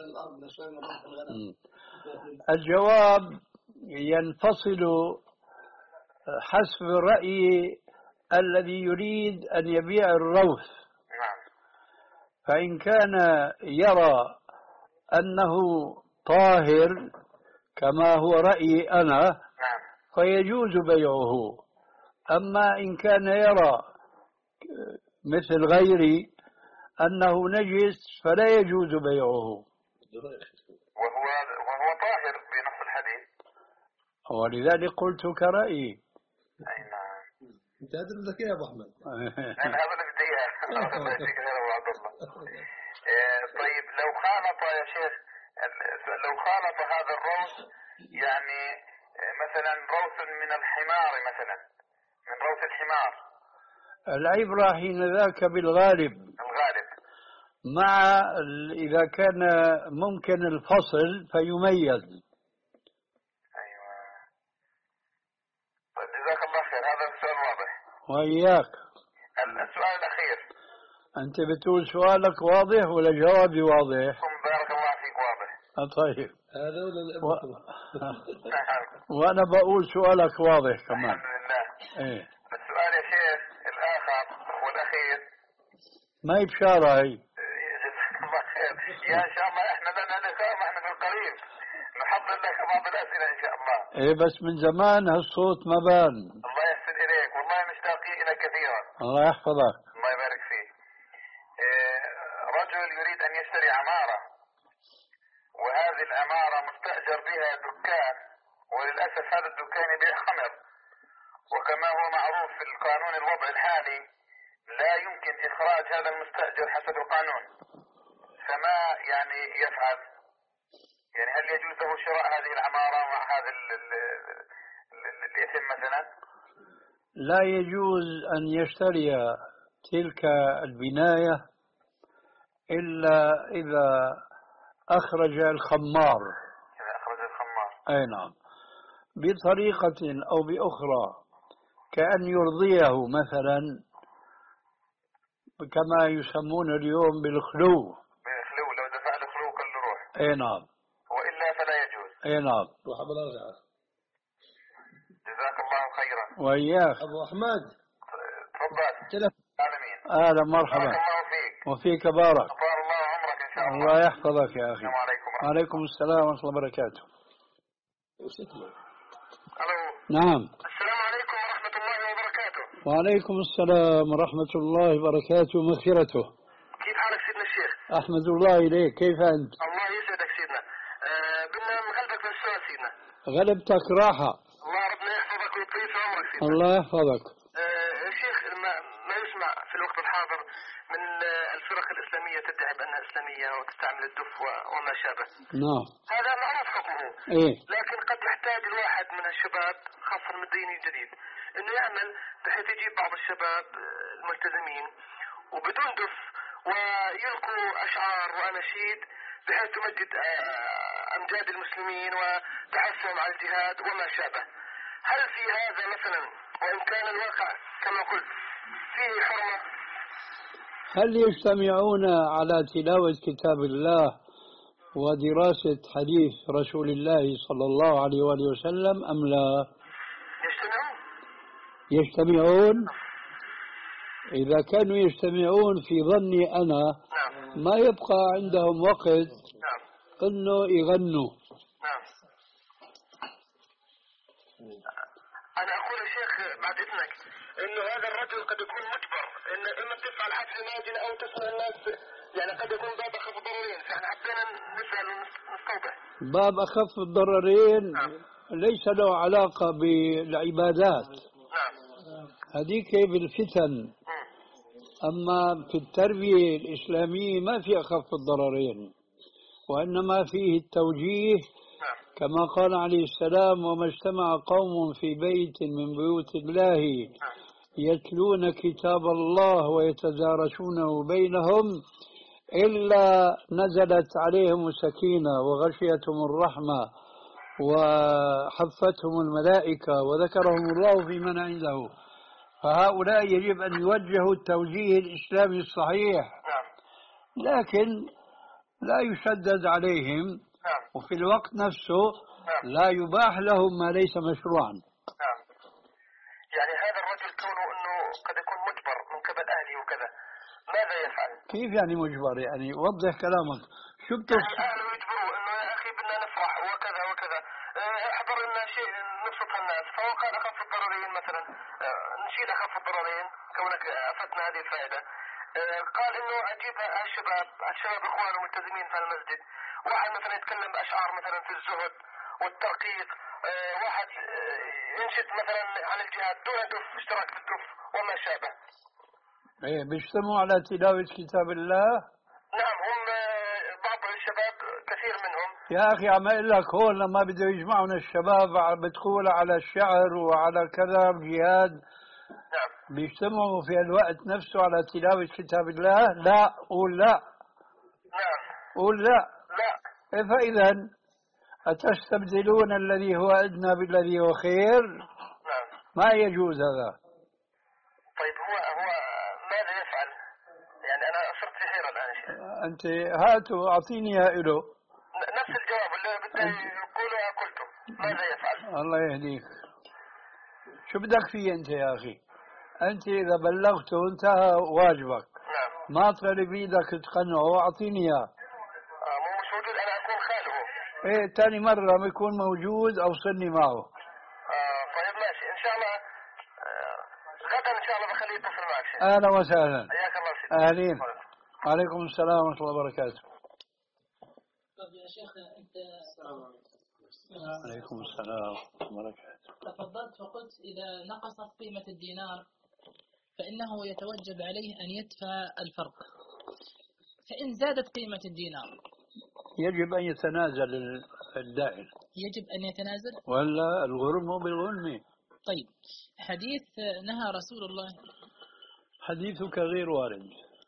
الجواب ينفصل حسب رأي الذي يريد أن يبيع الروث. نعم. فإن كان يرى أنه طاهر كما هو رأيي أنا نعم. فيجوز بيعه. أما إن كان يرى مثل غيري أنه نجس فلا يجوز بيعه. وهو وهو طاهر بنص الحديث. ولذلك قلت كرأيي. أي نعم. انت هذا بدك اياه يا ابو احمد. انا هذا اللي بدي اياه. الله يجزيك خير ابو عبد الله. طيب لو خالط يا شيخ، لو خالط هذا الروث يعني مثلا روث من الحمار، مثلا من روث الحمار، العبرة حين ذاك بالغالب الغالب مع إذا كان ممكن الفصل فيميز. أيوة. طيب جزاك الله خير، هذا السؤال واضح. وإياك. السؤال الأخير. أنت بتقول سؤالك واضح ولا جوابي واضح؟ بارك الله فيك واضح. طيب. هذا ولا و... وأنا بقول سؤالك واضح كمان. الحمد لله. إيه. السؤال يا شيخ الآخر والأخير. ما هي بشارة هي. جزاك الله خير. يا إن شاء الله إحنا لنا لقاء إحنا بالقريب نحضر لك بعض الأسئلة إن شاء الله. إيه بس من زمان هالصوت ما بان. الله يحسن إليك، والله مشتاقين إليك كثيرا. الله يحفظك. الله يبارك فيك. إيه، رجل يريد أن يشتري عمارة، وهذه العمارة مستأجر بها دكان، وللأسف هذا الدكان يبيع خمر، وكما هو معروف في القانون الوضع الحالي لا يمكن إخراج هذا المستأجر حسب القانون، فما يعني يفعل؟ يعني هل يجوز له شراء هذه العمارة مع هذا الاسم مثلا؟ لا يجوز أن يشتري تلك البناية إلا إذا أخرج الخمار. إذا أخرج الخمار. أي نعم. بطريقة أو بأخرى، كأن يرضيه مثلا كما يسمون اليوم بالخلو. بالخلو، لو دفع الخلو كله روح. أي نعم. وإلا فلا يجوز. أي نعم. روح أبو الأرجع. جزاك الله خيرا. وإياك. أبو أحمد. تفضل. عالمين. أهلا مرحبا. بارك الله فيك. وفيك بارك. أطال الله عمرك إن شاء الله. الله يحفظك يا أخي. السلام عليكم. وعليكم السلام ورحمة الله وبركاته. ألو. نعم. السلام عليكم ورحمة الله وبركاته. وعليكم السلام ورحمة الله وبركاته ومغفرته. كيف حالك سيدنا الشيخ؟ أحمد الله إليك، كيف أنت؟ الله يسعدك سيدنا. أه بدنا نغلبك في السؤال سيدنا. غلبتك راحة. الله ربنا يحفظك ويطيل في عمرك سيدنا. الله يحفظك. أه يا شيخ ما, ما يسمع في الوقت الحاضر من الفرق الإسلامية تدعي بأنها إسلامية وتستعمل الدف وما شابه. نعم. هذا معروف حكمه. إيه. لكن قد يحتاج الواحد من الشباب خاصة المدينين الجديد إنه يعمل بحيث يجيب بعض الشباب الملتزمين وبدون دف ويلقوا أشعار وأناشيد بحيث تمجد أمجاد المسلمين وتحثهم على الجهاد وما شابه. هل في هذا مثلا، وإن كان الواقع كما قلت فيه حرمة؟ هل يجتمعون على تلاوة كتاب الله ودراسة حديث رسول الله صلى الله عليه وآله وسلم أم لا؟ يجتمعون. يجتمعون. إذا كانوا يجتمعون في ظني أنا ما يبقى عندهم وقت إنه يغنوا. نعم. أنا أقول يا شيخ بعد إذنك إنه هذا الرجل قد يكون مجبر إن إما تفعل حفل ماجن أو تسمع الناس، يعني قد يكون باب أخف الضررين، فإحنا حبينا نسأل ونستوضح. باب أخف الضررين ليس له علاقة بالعبادات. نعم. هذيك بالفتن. أما في التربية الإسلامية ما في أخف الضررين، وإنما فيه التوجيه كما قال عليه السلام: وما اجتمع قوم في بيت من بيوت الله يتلون كتاب الله ويتدارسونه بينهم إلا نزلت عليهم السكينة وغشيتهم الرحمة وحفتهم الملائكة وذكرهم الله في من عنده. فهؤلاء يجب أن يوجهوا التوجيه الإسلامي الصحيح، نعم. لكن لا يشدد عليهم، نعم. وفي الوقت نفسه نعم. لا يباح لهم ما ليس مشروعا. نعم. يعني هذا الرجل كونه أنه قد يكون مجبر من قبل أهله وكذا، ماذا يفعل؟ كيف يعني مجبر؟ يعني وضح كلامك. شو بتقصد؟ يعني أهله يجبروه أنه يا أخي بدنا نفرح وكذا وكذا، احضر لنا شيء نبسط الناس، فهو قال أخف الضررين مثلا، نشيل أخف الضررين كونك أفدنا هذه الفائدة. قال إنه أجيب الشباب الشباب إخوانه ملتزمين في المسجد، واحد مثلا يتكلم بأشعار مثلا في الزهد والترقيق، واحد ينشد مثلا عن الجهاد دون دف، اشتراك في الدف وما شابه. ايه بيجتمعوا على تلاوة كتاب الله. نعم، هم بعض الشباب كثير منهم. يا أخي عم أقول لك هون لما بده يجمعون الشباب بتقول على الشعر وعلى كذا جهاد. نعم. بيجتمعوا في الوقت نفسه على تلاوة كتاب الله؟ لا، قول لا. نعم. قول لا. لا. إيه فإذا أتستبدلون الذي هو أدنى بالذي هو خير؟ نعم. ما يجوز هذا. طيب هو هو ماذا يفعل؟ يعني أنا صرت في حيرة الآن شيء. أنت هاتوا أعطيني يا إله. نفس الجواب اللي بدي يقوله قلته، ماذا يفعل؟ الله يهديك. شو بدك فيه أنت يا أخي؟ أنت إذا بلغته انتهى واجبك. نعم. ما طلب بيدك تقنعه، أعطيني إياه. آه مو مش موجود، أنا أكون خاله. إيه تاني مرة ما يكون موجود أوصلني معه. آه طيب ماشي إن شاء الله. آه غدا إن شاء الله بخليه يتصل معك شيء. أهلا وسهلا. حياك الله سيدي. أهلين. عليكم السلام ورحمة الله وبركاته. طيب يا شيخ أنت عليكم السلام ورحمة الله وبركاته. تفضلت فقلت إذا نقصت قيمة الدينار فإنه يتوجب عليه أن يدفع الفرق، فإن زادت قيمة الدينار يجب أن يتنازل الدائن. يجب أن يتنازل ولا الغرم بالغنم. طيب حديث نهى رسول الله. حديثك غير وارد.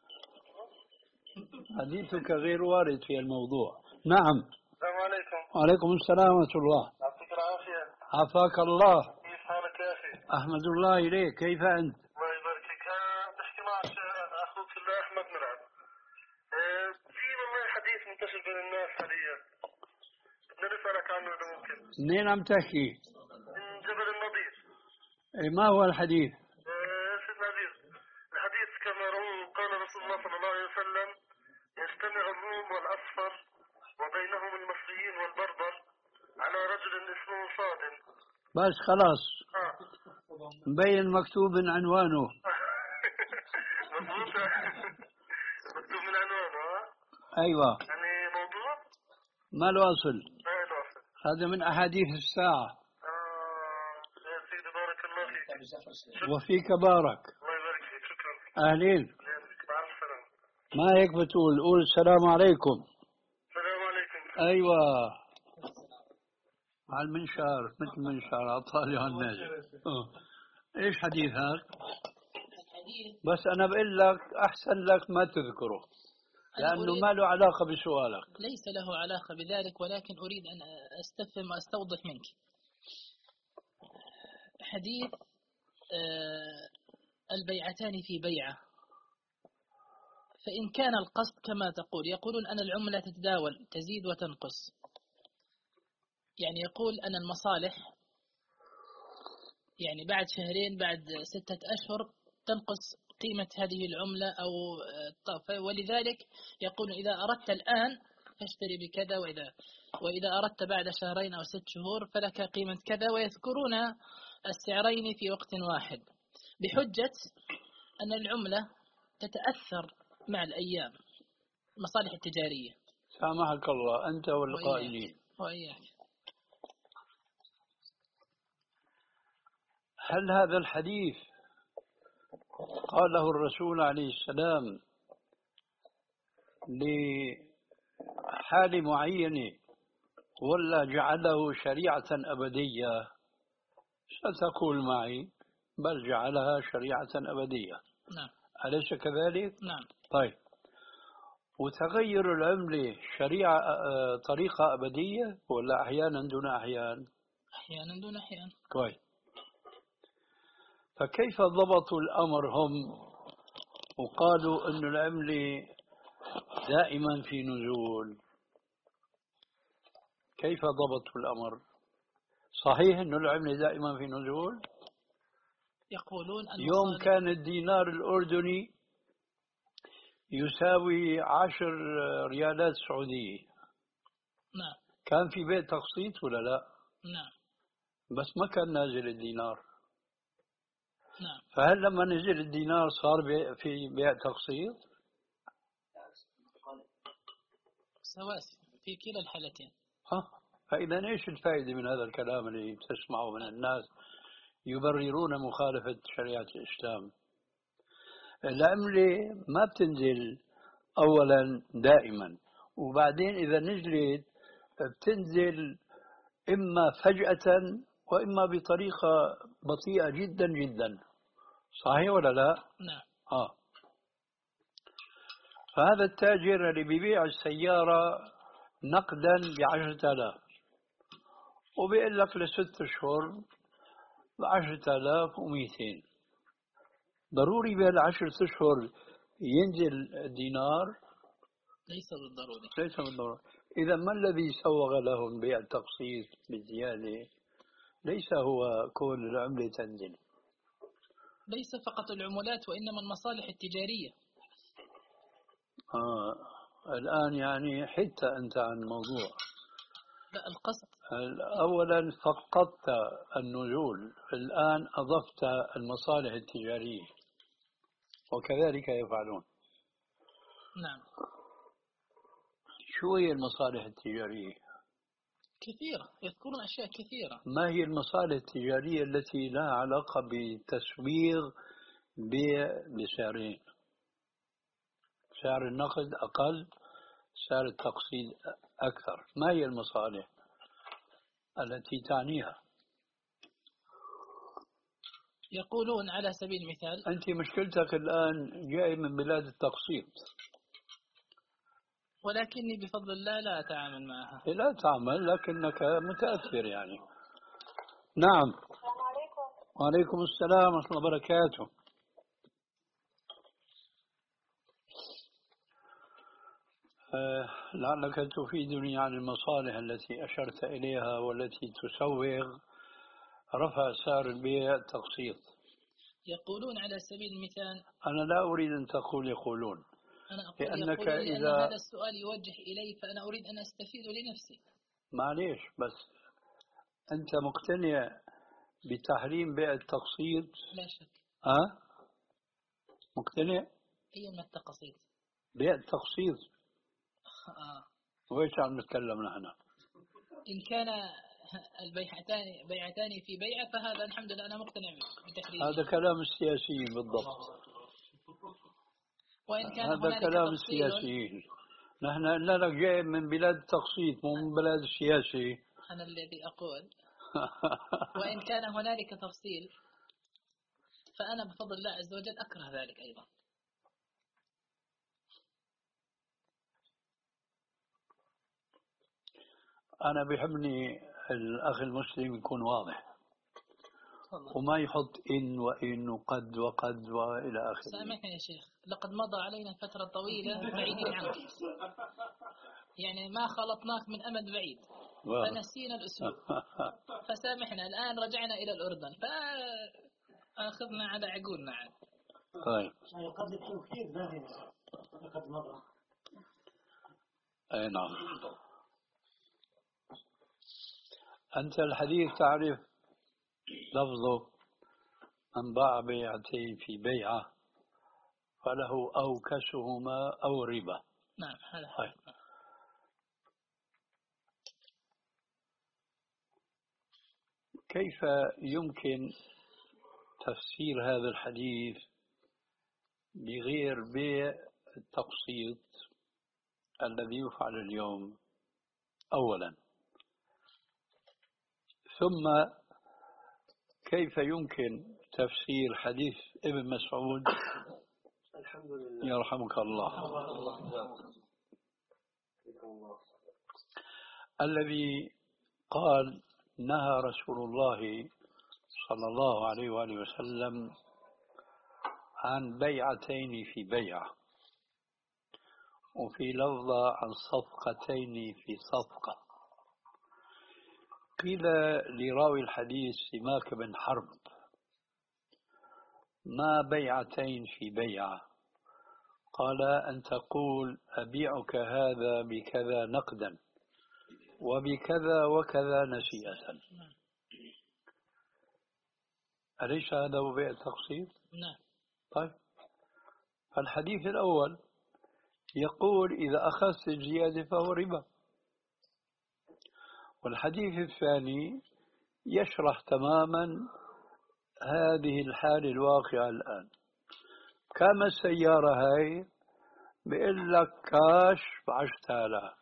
حديثك غير وارد في الموضوع. نعم. السلام عليكم. وعليكم السلام ورحمة الله. يعطيك العافية. عافاك الله. كيف حالك يا أخي؟ أحمد الله إليك، كيف أنت؟ الله يبارك فيك. بحكي معك أخوك الله أحمد مرعب. في والله حديث منتشر بين الناس حاليا، بدنا نسألك عنه إذا ممكن. منين عم تحكي؟ من جبل النضير. إيه ما هو الحديث؟ سيدنا عزيز، الحديث كما رواه قال رسول الله صلى الله عليه وسلم: يجتمع الروم والأصفر وبينهم المصريين والبربر على رجل اسمه صادم. بس خلاص آه. مبين مكتوب عنوانه. مضبوط. مكتوب من عنوانه. أيوة. يعني موضوع ما له أصل. ما له أصل. هذا من أحاديث الساعة. آه. يا سيدي بارك الله فيك. وفيك بارك. الله يبارك فيك. شكرا. أهلين. مع السلامة. ما هيك بتقول، قول السلام عليكم. السلام عليكم. أيوة على المنشار، مثل المنشار عطالي هالنازل. إيش حديث هذا؟ بس أنا بقول لك أحسن لك ما تذكره لأنه ما له علاقة بسؤالك. ليس له علاقة بذلك، ولكن أريد أن أستفهم وأستوضح منك. حديث البيعتان في بيعة، فإن كان القصد كما تقول، يقولون أن العملة تتداول تزيد وتنقص، يعني يقول أن المصالح يعني بعد شهرين بعد ستة أشهر تنقص قيمة هذه العملة أو ولذلك يقول إذا أردت الآن فاشتري بكذا، وإذا وإذا أردت بعد شهرين أو ست شهور فلك قيمة كذا، ويذكرون السعرين في وقت واحد بحجة أن العملة تتأثر مع الأيام، المصالح التجارية. سامحك الله أنت والقائلين. وإياك. هل هذا الحديث قاله الرسول عليه السلام لحال معينة ولا جعله شريعة أبدية؟ ستقول معي بل جعلها شريعة أبدية. نعم. أليس كذلك؟ نعم. طيب وتغير العملة شريعة آه، طريقة أبدية ولا أحيانا دون أحيان؟ أحيانا دون أحيان. كويس. فكيف ضبطوا الأمر هم وقالوا أن العملة دائما في نزول؟ كيف ضبطوا الأمر؟ صحيح أن العملة دائما في نزول؟ يقولون يوم كان الدينار الأردني يساوي عشر ريالات سعودية. نعم. كان في بيع تقسيط ولا لا؟ نعم. بس ما كان نازل الدينار. نعم. فهل لما نزل الدينار صار بيع في بيع تقسيط؟ سواسي في كلا الحالتين. ها، فإذا إيش الفائدة من هذا الكلام اللي تسمعه من الناس يبررون مخالفة شريعة الإسلام؟ العملة ما بتنزل أولا دائما، وبعدين إذا نزلت بتنزل إما فجأة وإما بطريقة بطيئة جدا جدا. صحيح ولا لا؟ نعم. آه. فهذا التاجر اللي بيبيع السيارة نقدا بعشرة آلاف وبيقول لك لست أشهر بعشرة آلاف ومئتين، ضروري بهالعشرة أشهر ينزل الدينار؟ ليس بالضروري. ليس بالضروري. إذا ما الذي سوغ لهم بيع التقسيط بالزيادة؟ ليس هو كون العملة تنزل. ليس فقط العملات وإنما المصالح التجارية. آه. الآن يعني حتى أنت عن الموضوع. لا، القصد أولا فقدت النزول، الآن أضفت المصالح التجارية، وكذلك يفعلون. نعم. شو هي المصالح التجارية؟ كثيرة، يذكرون أشياء كثيرة. ما هي المصالح التجارية التي لها علاقة بتسويغ بيع بسعرين؟ سعر النقد أقل، سعر التقسيط أكثر. ما هي المصالح التي تعنيها؟ يقولون على سبيل المثال، أنت مشكلتك الآن جاي من بلاد التقسيط، ولكني بفضل الله لا أتعامل معها. لا تعمل لكنك متأثر يعني. نعم. السلام عليكم. وعليكم السلام ورحمة الله وبركاته. أه لعلك تفيدني عن المصالح التي أشرت إليها والتي تسوغ رفع سعر البيع تقسيط. يقولون على سبيل المثال، أنا لا أريد أن تقول يقولون، أنا أقول لأنك يقولون لأن إذا هذا السؤال يوجه إلي فأنا أريد أن أستفيد لنفسي. معليش، بس أنت مقتنع بتحريم بيع التقسيط؟ لا شك. أه؟ مقتنع؟ أي من التقسيط؟ بيع التقسيط. آه. وإيش عم نتكلم نحن؟ إن كان البيعتان بيعتان في بيعة فهذا الحمد لله أنا مقتنع بتحريمه. هذا كلام السياسيين بالضبط. وإن كان هذا كلام السياسيين. نحن قلنا لك جاي من بلاد التقسيط مو من بلاد السياسي. أنا الذي أقول وإن كان هنالك تفصيل فأنا بفضل الله عز وجل أكره ذلك أيضا. أنا بيحبني الأخ المسلم يكون واضح والله. وما يحط إن وإن وقد وقد وإلى آخره. سامحني يا شيخ، لقد مضى علينا فترة طويلة بعيدين عنك، يعني ما خلطناك من أمد بعيد فنسينا الأسلوب. فسامحنا، الآن رجعنا إلى الأردن فأخذنا على عقولنا عاد. طيب. قد التوكيد ما في لقد مضى. أي نعم. أنت الحديث تعرف لفظه من باع بيعتين في بيعة فله أوكسهما أو ربا. نعم هذا. طيب. كيف يمكن تفسير هذا الحديث بغير بيع التقسيط الذي يفعل اليوم أولا، ثم كيف يمكن تفسير حديث ابن مسعود الحمد لله يرحمك الله الذي قال نهى رسول الله صلى الله عليه وآله وسلم عن بيعتين في بيعة، وفي لفظة عن صفقتين في صفقة. قيل لراوي الحديث سماك بن حرب: ما بيعتين في بيعة؟ قال: أن تقول أبيعك هذا بكذا نقدا وبكذا وكذا نسيئة. أليس هذا هو بيع التقسيط؟ نعم. طيب، فالحديث الأول يقول إذا أخذت الزيادة فهو ربا، والحديث الثاني يشرح تماما هذه الحالة الواقعة الآن. كما السيارة هاي بيقول لك كاش بعشرة آلاف،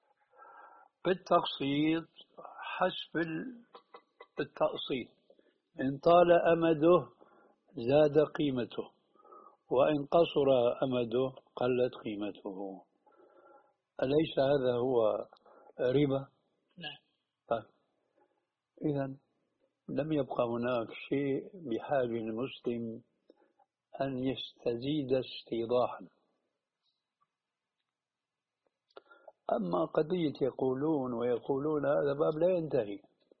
بالتقسيط حسب التقسيط، إن طال أمده زاد قيمته، وإن قصر أمده قلت قيمته. أليس هذا هو ربا؟ نعم. طيب، إذن لم يبقى هناك شيء بحاجة المسلم أن يستزيد استيضاحا. أما قضية يقولون ويقولون هذا باب لا ينتهي.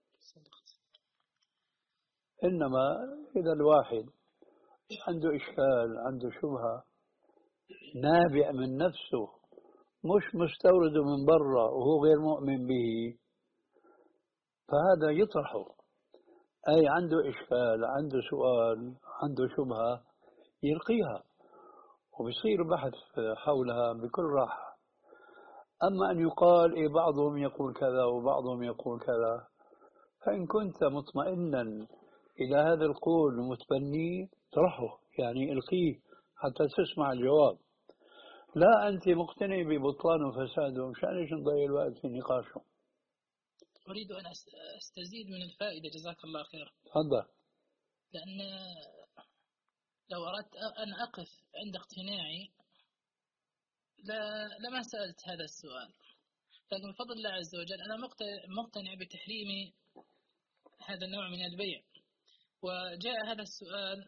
إنما إذا الواحد عنده إشكال، عنده شبهة نابع من نفسه، مش مستورد من برا وهو غير مؤمن به، فهذا يطرحه. أي عنده إشكال، عنده سؤال، عنده شبهة، يلقيها وبيصير بحث حولها بكل راحة. أما أن يقال إيه بعضهم يقول كذا وبعضهم يقول كذا، فإن كنت مطمئنا إلى هذا القول ومتبنيه طرحه، يعني القيه حتى تسمع الجواب. لا أنت مقتنع ببطلان وفساده، مشان إيش نضيع الوقت في نقاشه؟ أريد أن أستزيد من الفائدة، جزاك الله خير. تفضل. لأن لو أردت أن أقف عند اقتناعي لا لما سألت هذا السؤال، لكن بفضل الله عز وجل أنا مقتنع بتحريم هذا النوع من البيع، وجاء هذا السؤال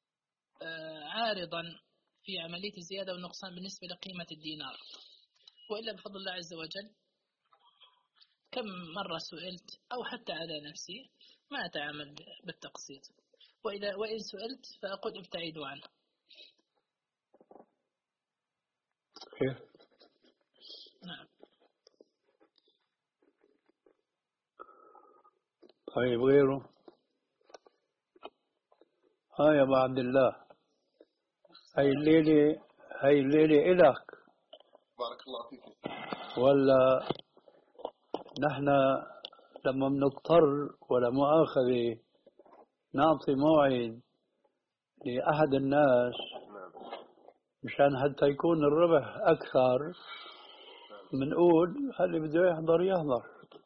عارضا في عملية الزيادة والنقصان بالنسبة لقيمة الدينار. وإلا بفضل الله عز وجل كم مرة سئلت أو حتى على نفسي ما أتعامل بالتقسيط، وإذا وإن سئلت فأقول ابتعدوا عنه. خير. نعم. طيب، غيره؟ ها يا أبو عبد الله، هاي الليلة هاي الليلة إلك. بارك الله فيك. ولا نحن لما بنضطر ولا مؤاخذة نعطي موعد لأحد الناس مشان حتى يكون الربح أكثر، بنقول هاللي بده يحضر يحضر،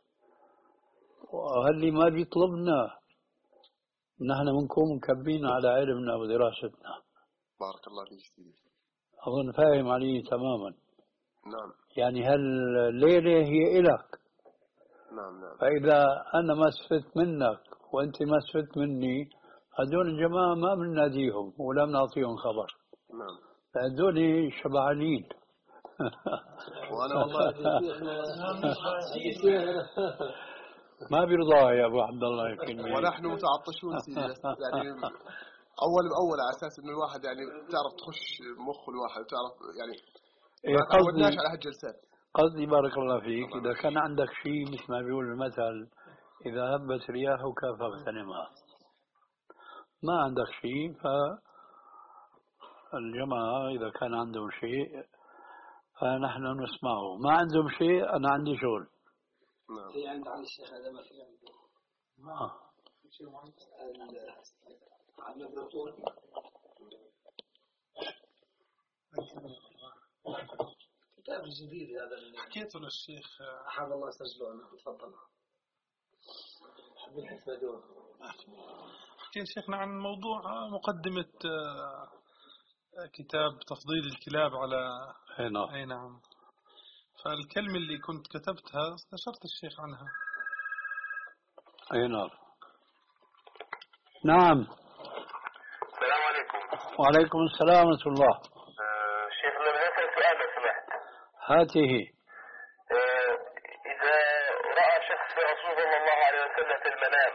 وهاللي ما بيطلبنا نحن بنكون مكبين على علمنا ودراستنا. بارك الله فيك سيدي. أظن فاهم علي تماما. نعم. يعني هالليلة هي إلك. نعم نعم. فإذا أنا ما استفدت منك وأنت ما استفدت مني، هذول الجماعة ما بنناديهم ولا بنعطيهم خبر. نعم. هذول شبعانين. وأنا والله ما بيرضى يا أبو عبد الله يمكن. ونحن متعطشون سيدي، يعني أول بأول على أساس إنه الواحد يعني تعرف تخش مخ الواحد وتعرف يعني ما تعودناش على هالجلسات. قصدي بارك الله فيك، إذا كان عندك شيء مثل ما بيقول المثل إذا هبت رياحك فاغتنمها، ما عندك شيء، فالجماعة إذا كان عندهم شيء فنحن نسمعه، ما عندهم شيء أنا عندي شغل. نعم. في عند علي الشيخ هذا ما في عنده. ما. عن البطول. كتاب جديد هذا اللي حكيته للشيخ أحد الله سجله عنه. تفضل. حب الحفظ. حكيت شيخنا عن موضوع مقدمة كتاب تفضيل الكلاب على أي نعم. أي نعم. فالكلمة اللي كنت كتبتها استشرت الشيخ عنها. أي نعم. نعم. السلام عليكم. وعليكم السلام ورحمة الله. آه شيخنا بنسأل سؤال لو سمحت. هاته. آه إذا رأى شخص الرسول صلى الله عليه وسلم في المنام،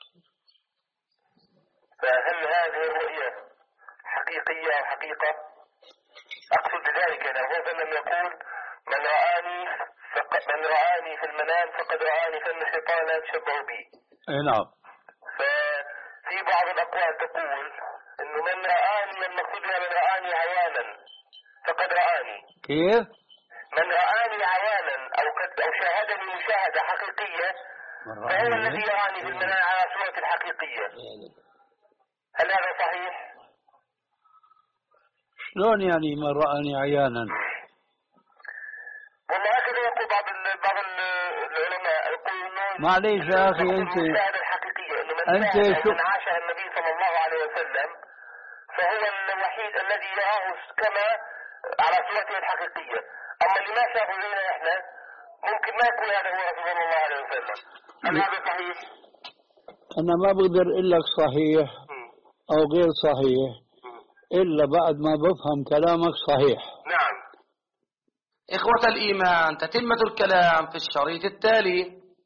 فهل هذه الرؤية حقيقية أو حقيقة؟ أقصد بذلك أن الرسول صلى الله عليه وسلم يقول: من رآني فقد من رآني في المنام فقد رآني، فإن الشيطان لا يتشبه بي. أي نعم. ففي بعض الأقوال تقول إنه من رآني، المقصود بها من رآني عيانا فقد رآني. كيف؟ من رآني عيانا أو قد أو شاهدني مشاهدة حقيقية فهو الذي يراني في المنام على صورة الحقيقية. هل هذا صحيح؟ شلون يعني من رآني عيانا؟ والله هكذا يقول بعض بعض العلماء، يقولون معليش يا أخي أنت المشاهدة الحقيقية إنه من أنت شو من عاشها النبي صلى الله عليه وسلم فهو الوحيد الذي يراه كما على صورته الحقيقية. أما اللي ما شافه زينا إحنا ممكن ما يكون هذا هو رسول الله عليه وسلم. هل هذا صحيح؟ أنا ما بقدر أقول لك صحيح أو غير صحيح إلا بعد ما بفهم كلامك صحيح. نعم. إخوة الإيمان، تتمة الكلام في الشريط التالي.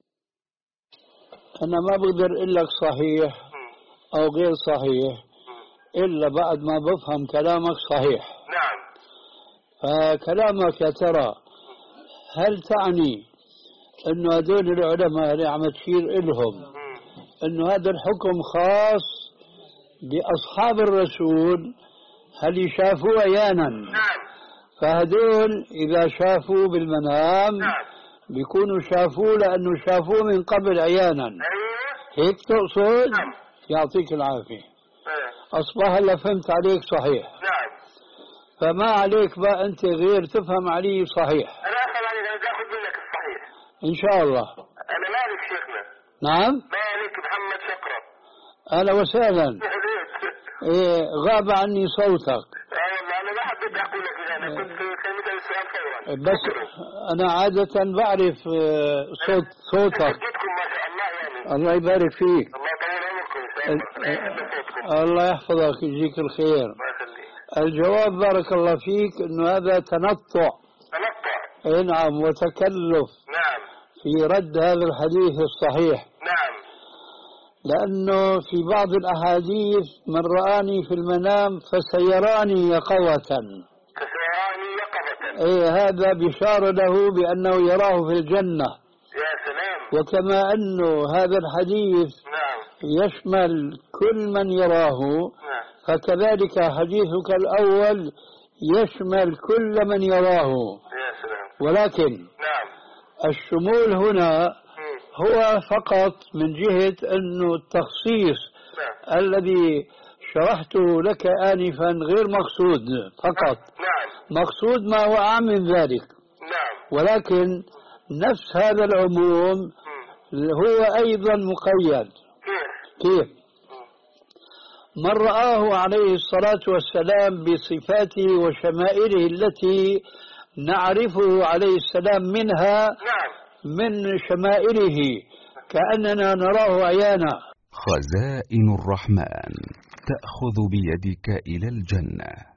أنا ما بقدر أقول لك صحيح أو غير صحيح إلا بعد ما بفهم كلامك صحيح. نعم. فكلامك يا ترى هل تعني إنه هذول العلماء اللي عم تشير إلهم إنه هذا الحكم خاص بأصحاب الرسول هل يشافوا عيانا؟ نعم. فهذول إذا شافوا بالمنام نعم. بيكونوا شافوه لأنه شافوه من قبل عيانا. أيوه. هيك تقصد؟ نعم. يعطيك العافية. أيه. أصبح هلا فهمت عليك صحيح. نعم. فما عليك بقى أنت غير تفهم علي صحيح. أنا أفهم عليك، أنا بأخذ منك الصحيح إن شاء الله. أنا مالك شيخنا. نعم. مالك محمد شقرة. أهلا وسهلا. إيه غاب عني صوتك. أي والله أنا ما حبيت أقول لك إذا أنا كنت كلمة السؤال فورا. بس أنا عادة بعرف صوت صوتك. حبيتكم ما شاء الله يعني. الله يبارك فيك. الله يطول عمركم إن شاء الله. أنا أحب صوتكم. الله يحفظك يجزيك الخير. الله يخليك. الجواب بارك الله فيك إنه هذا تنطع. تنطع. إيه نعم، وتكلف. نعم. في رد هذا الحديث الصحيح. نعم. لأنه في بعض الأحاديث من رآني في المنام فسيراني يقظة. فسيراني يقظة. إيه هذا بشارة له بأنه يراه في الجنة. يا سلام. وكما أنه هذا الحديث نعم. يشمل كل من يراه. نعم. فكذلك حديثك الأول يشمل كل من يراه. يا سلام. ولكن نعم. الشمول هنا هو فقط من جهة أنه التخصيص نعم. الذي شرحته لك آنفا غير مقصود فقط. نعم. مقصود ما هو أعم من ذلك. نعم. ولكن نفس هذا العموم هو أيضا مقيد. كيف؟ كيف؟ من رآه عليه الصلاة والسلام بصفاته وشمائله التي نعرفه عليه السلام منها. نعم. من شمائله كأننا نراه عيانا. خزائن الرحمن تأخذ بيدك إلى الجنة.